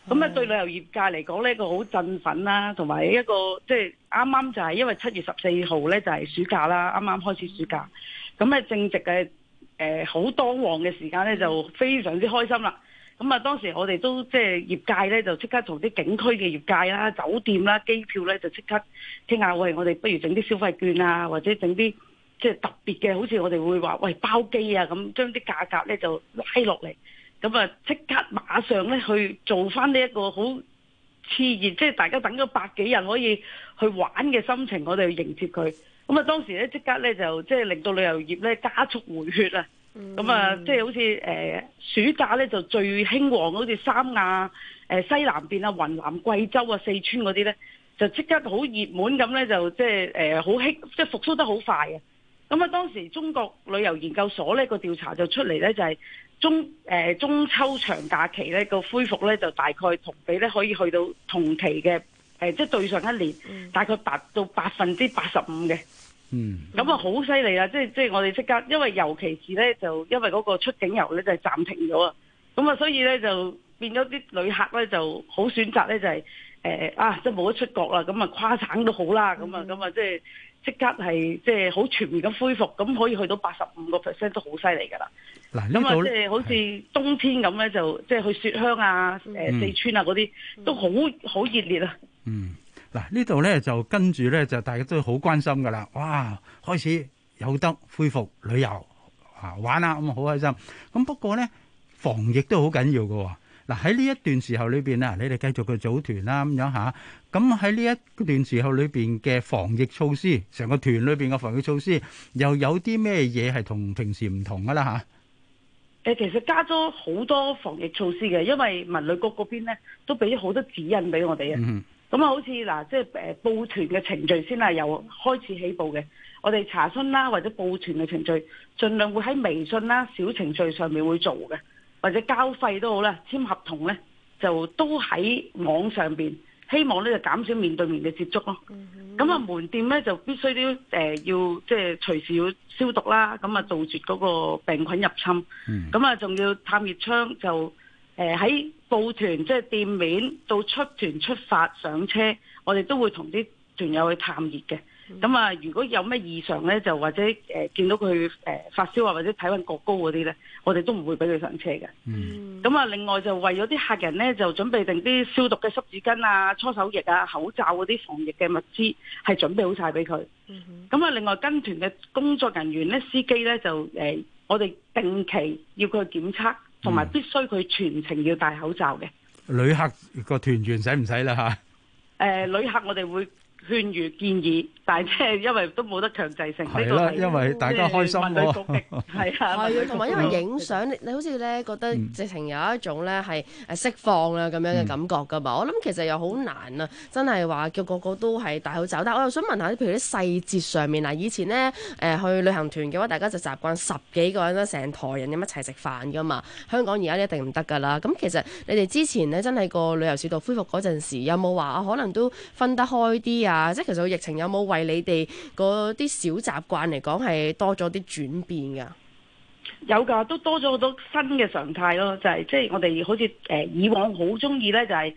咁對旅遊業界嚟講呢，一個好振奮啦，同埋一個即係啱啱就係因為7月14號呢，就係暑假啦，啱啱開始暑假，咁正值嘅好當旺嘅時間呢，就非常之開心啦。咁當時我哋都即係業界呢，就即刻同啲景區嘅業界啦、酒店啦、機票呢，就即刻傾下，喂，我哋不如整啲消費券啊，或者整啲即係特別嘅，好似我哋會話喂包機啊，咁將啲價格呢就拉落嚟。咁即刻馬上咧去做翻呢一個好熾熱，即係大家等咗百幾日可以去玩嘅心情，我哋去迎接佢。咁當時咧即刻咧就即係令到旅遊業咧加速回血啊！咁即係好似暑假咧就最興旺，好似三亞、西南邊啊、雲南、貴州啊、四川嗰啲咧，就即刻好熱門咁咧，就即係好興，即係復甦得好快啊！咁當時中國旅遊研究所呢個調查就出嚟咧，就係中秋長假期咧個恢復咧就大概同比咧可以去到同期嘅即係對上一年大概達到85%嘅。咁好犀利啦！即係我哋即刻，因為尤其是咧就因為嗰個出境遊咧就係暫停咗啊，咁所以咧就變咗啲旅客咧就好選擇咧就係即係冇得出國啦，咁跨省都好啦，咁即刻係即係好全面咁恢復，咁可以去到85%都好犀利㗎啦。嗱，咁即係好似冬天咁咧，就即係去雪鄉啊、四川啊嗰啲都好熱烈啊。 嗱，呢度咧就跟住咧就大家都好關心㗎啦。哇，開始有得恢復旅遊玩啦，咁好開心。咁不過咧防疫都好緊要㗎喎。嗱，喺呢一段時候裏邊啊，你哋繼續去組團啦咁樣嚇。咁喺呢一段時候裏邊嘅防疫措施，成個團裏邊嘅防疫措施又有啲咩嘢係同平時唔同㗎啦嚇？ 其實加咗好多防疫措施嘅，因為文旅局嗰邊咧都俾咗好多指引俾我哋啊。咁好似嗱，即係報團嘅程序先係由開始起步嘅。我哋查詢啦或者報團嘅程序，盡量會喺微信啦、小程序上面會做嘅。或者交費都好啦，簽合同咧就都喺網上邊，希望咧就減少面對面嘅接觸咯。咁門店咧就必須都要即係隨時要消毒啦，咁杜絕嗰個病菌入侵。咁仲要探熱槍，就喺報團即係店面到出團出發上車，我哋都會同啲團友去探熱嘅。咁如果有咩異常咧，就或者見到佢發燒啊，或者體溫過高嗰啲咧，我哋都唔會俾佢上車嘅。咁另外就為咗啲客人咧，就準備定啲消毒嘅濕紙巾啊、搓手液啊、口罩嗰啲防疫嘅物資，係準備好晒俾佢。咁另外跟團嘅工作人員咧、司機咧，就我哋定期要佢檢測，同埋必須佢全程要戴口罩嘅。 旅客個團員使唔使啦嚇？ 旅客我哋會勸喻建議，但係即係因為都冇得強制性。 係啦，因為大家開心喎。 係啊， 同埋因為影相，你好似咧覺得直情有一種咧係釋放啊咁樣嘅感覺㗎嘛。我諗其實又好難啊，真係話叫個個都係戴口罩。但係我又想問下，譬如啲細節上面嗱，以前咧去旅行團嘅話，大家就習慣10幾個人啦，成台人咁一齊食飯㗎嘛。香港而家一定唔得㗎啦。咁其實你哋之前咧真係個旅遊市道恢復嗰陣時，有冇話可能都分得開啲啊？即係其實個疫情有冇為你哋嗰啲小習慣嚟講係多咗啲轉變㗎？ 有㗎，都多咗好多新嘅常態咯。就係即係我哋好似以往好中意咧，就係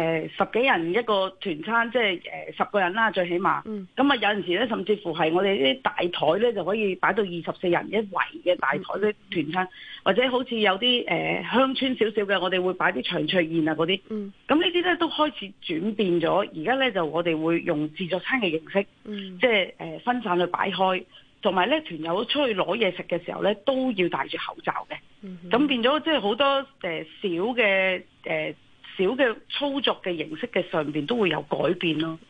10幾人一個團餐，即係10個人啦，最起碼。咁有陣時咧，甚至乎係我哋啲大台咧就可以擺到24人一圍嘅大台啲團餐，或者好似有啲鄉村少少嘅，我哋會擺啲長桌宴啊嗰啲。咁呢啲咧都開始轉變咗。而家咧就我哋會用自助餐嘅形式，即係分散去擺開，同埋咧團友出去攞嘢食嘅時候咧都要戴住口罩嘅。咁變咗即係好多小嘅操作嘅形式嘅上邊都會有改變咯。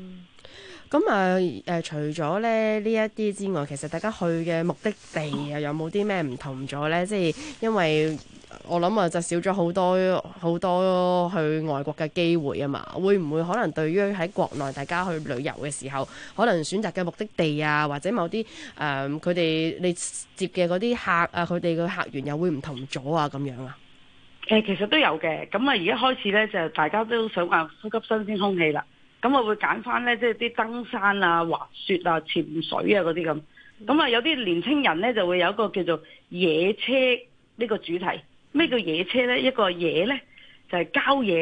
咁除咗咧呢一啲之外，其實大家去嘅目的地又有冇啲咩唔同咗咧？即係因為我諗就少咗好多去外國嘅機會啊嘛。會唔會可能對於喺國內大家去旅遊嘅時候，可能選擇嘅目的地啊，或者某啲佢哋你接嘅嗰啲客啊，佢哋嘅客源又會唔同咗啊？咁樣啊？ 其實都有嘅。咁而家開始咧，就大家都想話呼吸新鮮空氣啦。咁我會揀翻咧，即係啲登山啊、滑雪啊、潛水啊嗰啲咁。咁有啲年青人咧就會有一個叫做野車呢個主題。咩叫野車咧？一個野咧就係郊野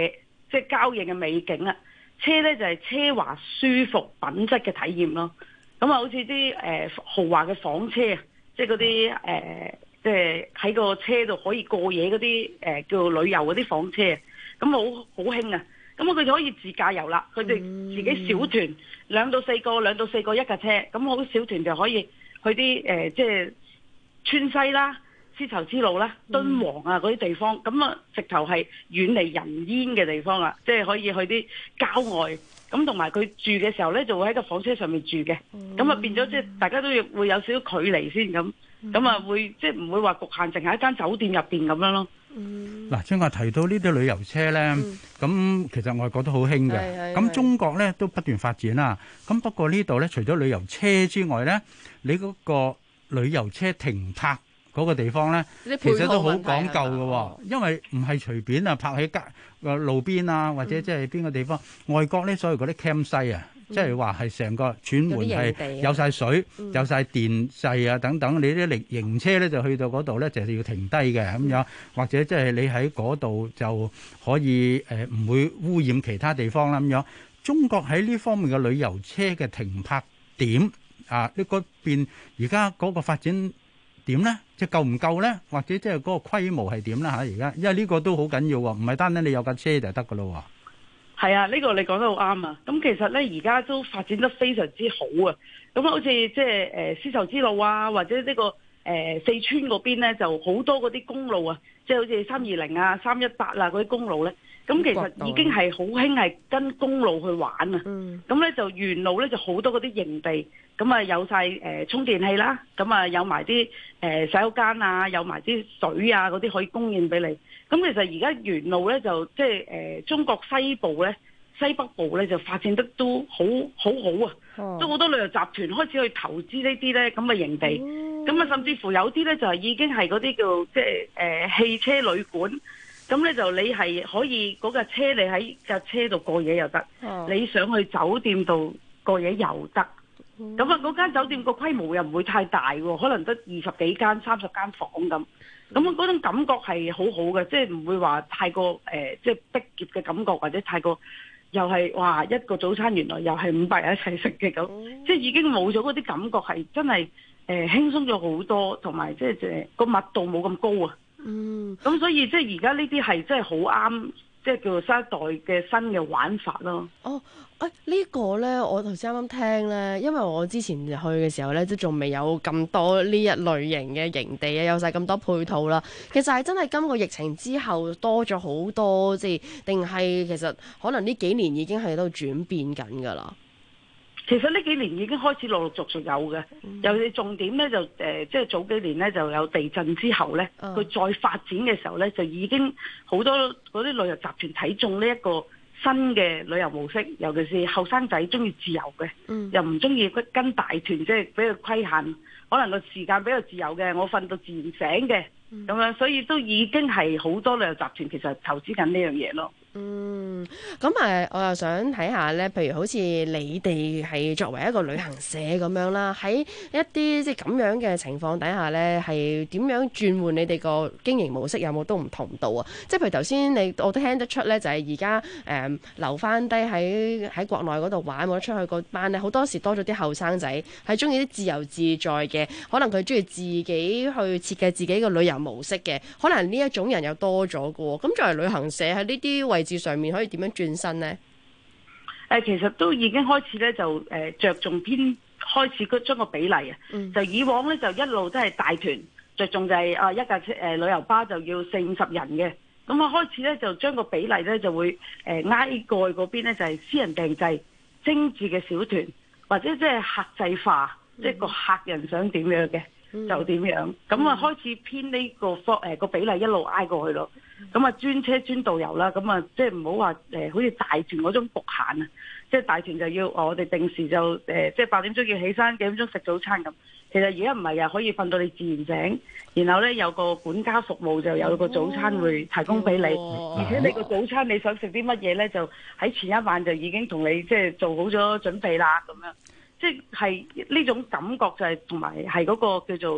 即係郊野嘅美景啊。車咧就係奢華舒服品質嘅體驗咯。咁啊，好似啲豪華嘅房車啊，即係嗰啲即係喺個車度可以過夜嗰啲叫做旅遊嗰啲房車啊，咁好興啊！咁佢就可以自駕遊啦，佢哋自己小團2到4個一架車，咁好小團就可以去啲即係川西啦、絲綢之路啦、敦煌啊嗰啲地方，咁啊直頭係遠離人煙嘅地方啦，即係可以去啲郊外。咁同埋佢住嘅時候咧，就會喺個房車上面住嘅，咁啊變咗即係大家都要會有少少距離先咁啊會即係唔會話局限淨喺一間酒店入邊咁樣咯。 嗱，正話提到呢啲旅遊車咧，咁其實外國都好興嘅，咁中國咧都不斷發展啦。咁不過呢度咧，除咗旅遊車之外咧，你嗰個旅遊車停泊嗰個地方咧，其實都好講究嘅喎，因為唔係隨便啊泊喺路邊啊，或者即係邊個地方。外國咧，所謂嗰啲 campsite啊，即係話係成個轉門係有晒水、有晒電掣啊等等。你啲營車咧就去到嗰度咧，就係要停低嘅咁樣，或者即係你喺嗰度就可以唔會污染其他地方啦咁樣。中國喺呢方面嘅旅遊車嘅停泊點啊，呢嗰邊而家嗰個發展點咧？即係夠唔夠咧？或者即係嗰個規模係點啦嚇？而家因為呢個都好緊要喎，唔係單單你有架車就得噶咯喎。 係啊，呢個你講得好啱啊！咁其實咧而家都發展得非常之好啊！咁好似即係絲綢之路啊，或者呢個四川嗰邊咧，就好多嗰啲公路啊，即係好似320啊、318啊嗰啲公路咧，咁其實已經係好興係跟公路去玩啊！咁咧就沿路咧就好多嗰啲營地。咁啊有晒充電器啦，咁啊有埋啲洗手間啊，有埋啲水啊嗰啲可以供應俾你。咁其實而家沿路咧就即係中國西部咧、西北部咧就發展得都好啊，都好多旅遊集團開始去投資呢啲咧咁嘅營地。咁啊甚至乎有啲咧就係已經係嗰啲叫即係汽車旅館。咁咧就你係可以嗰架車你喺架車度過夜又得，你想去酒店度過夜又得。咁啊，嗰間酒店個規模又唔會太大喎，可能得20幾間、30間房咁。咁啊，嗰種感覺係好好嘅，即係唔會話太過即係逼仄嘅感覺，或者太過又係哇一個早餐原來又係500人一齊食嘅咁，即係已經冇咗嗰啲感覺，係真係輕鬆咗好多，同埋即係個密度冇咁高啊。咁所以即係而家呢啲係真係好啱。即係叫做新一代嘅新嘅玩法咯。 呢個呢，我頭先啱啱聽呢，因為我之前去嘅時候呢，都仲未有咁多呢一類型嘅營地啊，有晒咁多配套啦。其實係真係今個疫情之後多咗好多，即係定係其實可能呢幾年已經喺度轉變緊㗎啦。 其實呢幾年已經開始陸陸續續有嘅，尤其重點咧就即係早幾年咧就有地震之後咧，佢再發展嘅時候咧，就已經好多嗰啲旅遊集團睇中呢一個新嘅旅遊模式，尤其是後生仔中意自由嘅，又唔中意跟大團，即係俾佢規限，可能個時間比較自由嘅，我瞓到自然醒嘅咁樣，所以都已經係好多旅遊集團其實投資緊呢樣嘢咯。 咁我又想睇下咧，譬如好似你哋係作為一個旅行社咁樣啦，喺一啲即係咁樣嘅情況底下咧，係點樣轉換你哋個經營模式，有冇都唔同度啊？即係譬如頭先我都聽得出咧，就係而家留翻低喺國內嗰度玩，冇得出去個班咧，好多時多咗啲後生仔係中意啲自由自在嘅，可能佢中意自己去設計自己個旅遊模式嘅，可能呢一種人又多咗嘅喎。咁作為旅行社喺呢啲位置上面可以點樣轉身呢？ 其實都已經開始咧，就着重開始將個比例啊。就以往咧就一路都係大團，着重就係一架旅遊巴就要40-50人嘅。咁啊開始咧就將個比例咧就會挨過去嗰邊咧就係私人訂製、精緻嘅小團，或者即係客製化，即係個客人想點樣嘅就點樣。咁啊開始偏呢個比例一路挨過去咯。咁啊專車專導遊啦，咁啊即係唔好話好似大團嗰種局限啊，即係大團就要我哋定時就即係8點鐘要起身，幾點鐘食早餐咁。其實而家唔係啊，可以瞓到你自然醒，然後咧有個管家服務，就有個早餐會提供俾你，而且你個早餐你想食啲乜嘢咧，就喺前一晚就已經同你即係做好咗準備啦咁樣。即係呢種感覺就係同埋係嗰個叫做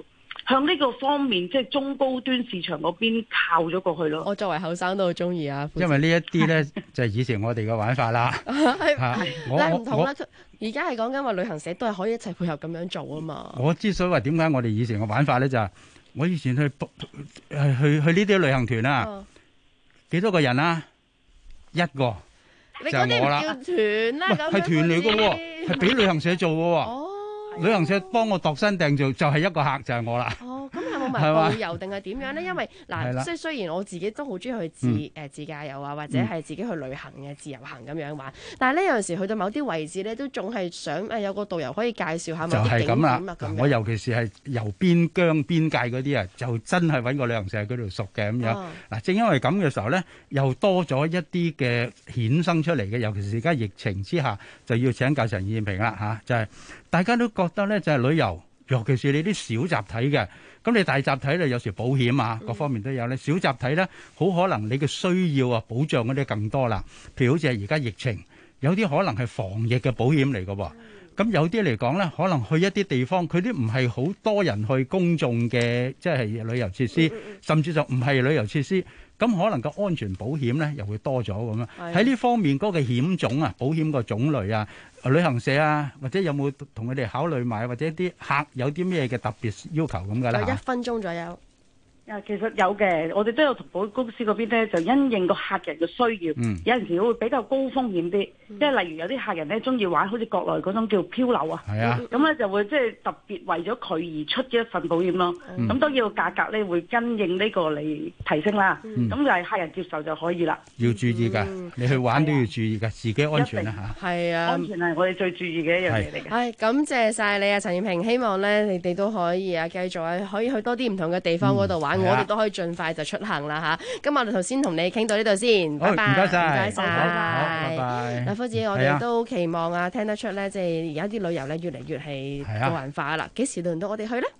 向呢個方面，即係中高端市場嗰邊靠咗過去咯。 我作為後生都好中意啊， 因為呢一啲咧就係以前我哋嘅玩法啦。 但係唔同啦，而家係講緊話旅行社都係可以一齊配合咁樣做啊嘛。 我之所以話點解我哋以前嘅玩法咧，就係我以前去呢啲旅行團啊，幾多個人啊？一個就係我啦。 你嗰啲唔叫團啦，咁係團嚟嘅喎，係俾旅行社做嘅喎。旅行社幫我度身訂做，就係一個客就係我啦。 咁有冇埋導遊定係點樣咧？因為嗱，即係雖然我自己都好中意去自駕遊啊，或者係自己去旅行嘅自由行咁樣玩，但係咧有陣時去到某啲位置咧，都仲係想有個導遊可以介紹下某啲景點啊咁。 我尤其是係遊邊疆邊界嗰啲啊，就真係揾個旅行社喺嗰度熟嘅咁樣。嗱，正因為咁嘅時候咧，又多咗一啲嘅衍生出嚟嘅，尤其是而家疫情之下，就要請教陳燕平啦嚇，就係大家都覺得咧就係旅遊，尤其是你啲小集體嘅。咁你大集體咧，有時保險啊，各方面都有咧。小集體咧，好可能你嘅需要啊，保障嗰啲更多啦。譬如好似係而家疫情，有啲可能係防疫嘅保險嚟嘅喎。咁有啲嚟講咧，可能去一啲地方，佢啲唔係好多人去公眾嘅，即係旅遊設施，甚至就唔係旅遊設施。咁可能個安全保險咧又會多咗咁樣。喺呢方面嗰個險種啊，保險個種類啊，旅行社啊，或者有冇同佢哋考慮埋，或者啲客有啲咩嘅特別要求咁㗎啦？ 就1分鐘左右。 其實有嘅，我哋都有同保險公司嗰邊咧，就因應個客人嘅需要，有陣時會比較高風險啲，即係例如有啲客人咧中意玩好似國內嗰種叫漂流啊，咁咧就會即係特別為咗佢而出嘅一份保險咯。咁當然個價格咧會跟應呢個嚟提升啦。咁就係客人接受就可以啦。 要注意㗎，你去玩都要注意㗎，自己安全啦嚇。 係啊， 安全係我哋最注意嘅一樣嘢嚟嘅。 係，感謝晒你啊，陳燕平，希望咧你哋都可以繼續可以去多啲唔同嘅地方嗰度玩。我哋都可以盡快就出行啦嚇！今日我哋頭先同你傾到呢度先，拜拜， 唔該晒， 唔該晒， 拜拜。 嗱，夫子，我哋都期望啊，聽得出咧，即係而家啲旅遊咧越嚟越係個人化啦。幾時輪到我哋去咧？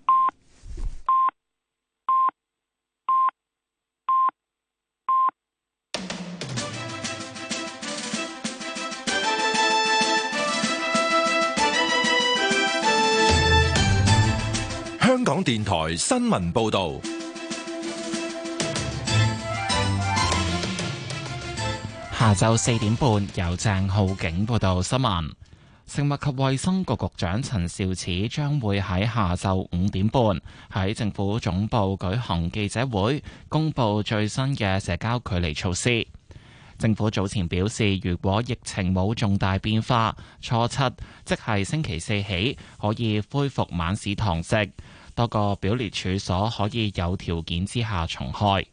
香港電台新聞報導。 下晝4點半，由鄭浩景報道新聞。食物及衛生局局長陳肇始將會喺下晝5點半喺政府總部舉行記者會，公布最新嘅社交距離措施。政府早前表示，如果疫情冇重大變化，初7即係星期4起可以恢復晚市堂食，多個表列處所可以有條件之下重開。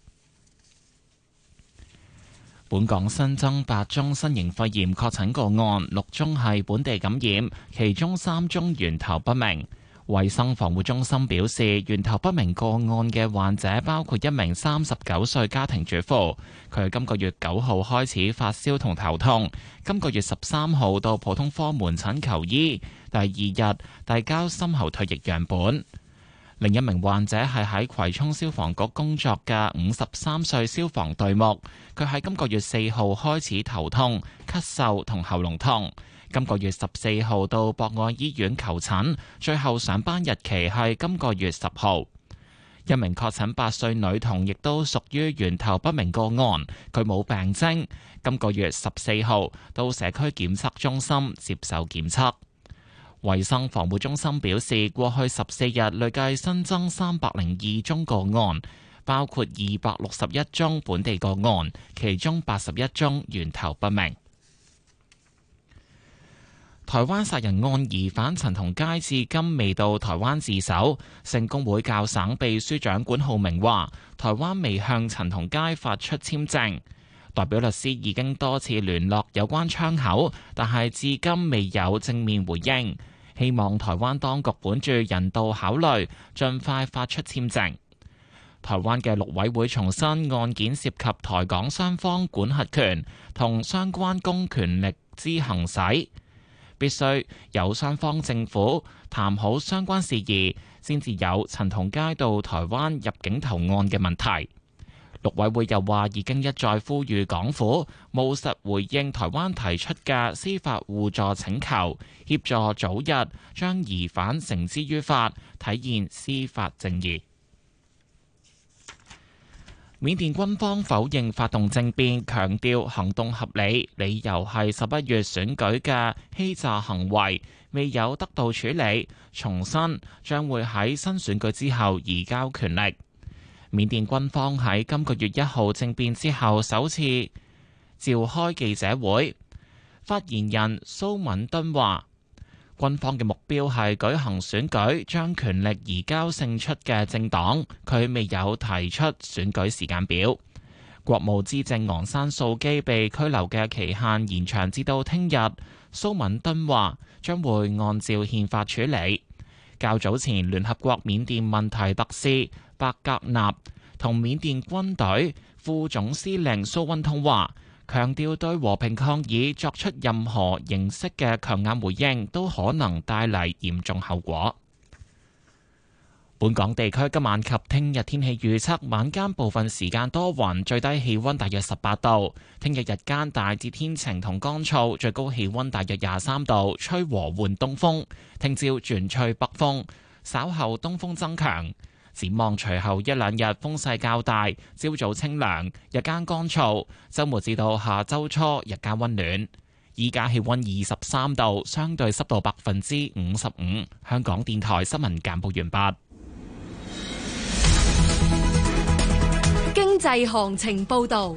本港新增8宗新型肺炎確診個案，6宗係本地感染，其中3宗源頭不明。衛生防護中心表示，源頭不明個案嘅患者包括一名39歲家庭主婦，佢今個月9號開始發燒同頭痛，今個月13號到普通科門診求醫，第2日遞交深喉唾液樣本。另一名患者係喺葵涌消防局工作嘅53歲消防隊目，佢喺今個月4號開始頭痛、咳嗽同喉嚨痛，今個月14號到博愛醫院求診，最後上班日期係今個月10號。一名確診8歲女童亦都屬於源頭不明個案，佢冇病徵，今個月14號到社區檢測中心接受檢測。衛生防護中心表示，過去14日累計新增302宗個案，包括261宗本地個案，其中81宗源頭不明。台灣殺人案疑犯陳同佳至今未到台灣自首。聖公會教省秘書長管浩明話，台灣未向陳同佳發出簽證。代表律師已經多次聯絡有關窗口，但係至今未有正面回應。希望台灣當局本住人道考慮，盡快發出簽證。台灣嘅陸委會重申，案件涉及台港雙方管轄權同相關公權力之行使，必須有雙方政府談好相關事宜，先至有陳同佳到台灣入境投案嘅問題。 陸委會又話已經一再呼籲港府務實回應台灣提出嘅司法互助請求，協助早日將疑犯繩之於法，體現司法正義。緬甸軍方否認發動政變，強調行動合理，理由係11月選舉嘅欺詐行為未有得到處理，重申將會喺新選舉之後移交權力。緬甸軍方喺今個月1號政變之後首次召開記者會，發言人蘇敏敦話：軍方嘅目標係舉行選舉，將權力移交勝出嘅政黨。佢未有提出選舉時間表。國務資政昂山素基被拘留嘅期限延長至到聽日。蘇敏敦話將會按照憲法處理。較早前，聯合國緬甸問題特使白格納同緬甸軍隊副總司令蘇溫通話，強調對和平抗議作出任何形式嘅強硬回應都可能帶嚟嚴重後果。本港地區今晚及聽日天氣預測，晚間部分時間多雲，最低氣溫大約18度。聽日日間大致天晴同乾燥，最高氣溫大約23度，吹和緩東風。聽朝轉吹北風，稍後東風增強。展望隨後一兩日風勢較大，朝早清涼，日間乾燥。週末至到下週初日間溫暖。依家氣溫23度，相對濕度55%。香港電台新聞簡報完畢。 經濟行情報導。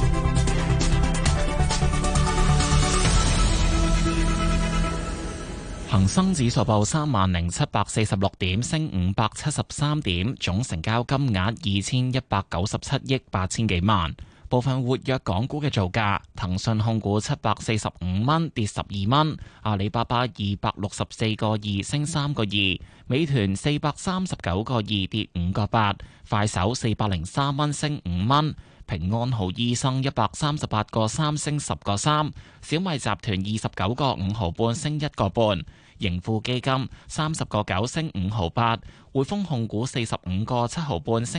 恒生指數報30,746點，升573點，總成交金額2197億8千幾萬。部分活躍港股嘅造價：騰訊控股745蚊，跌12蚊；阿里巴巴264個2，升3個2；美團439個2，跌5個8；快手403蚊，升5蚊；平安好醫生138個3，升10個3；小米集團29個5毫半，升1個半；盈富基金30個9，升5毫8；匯豐控股45個7毫半，升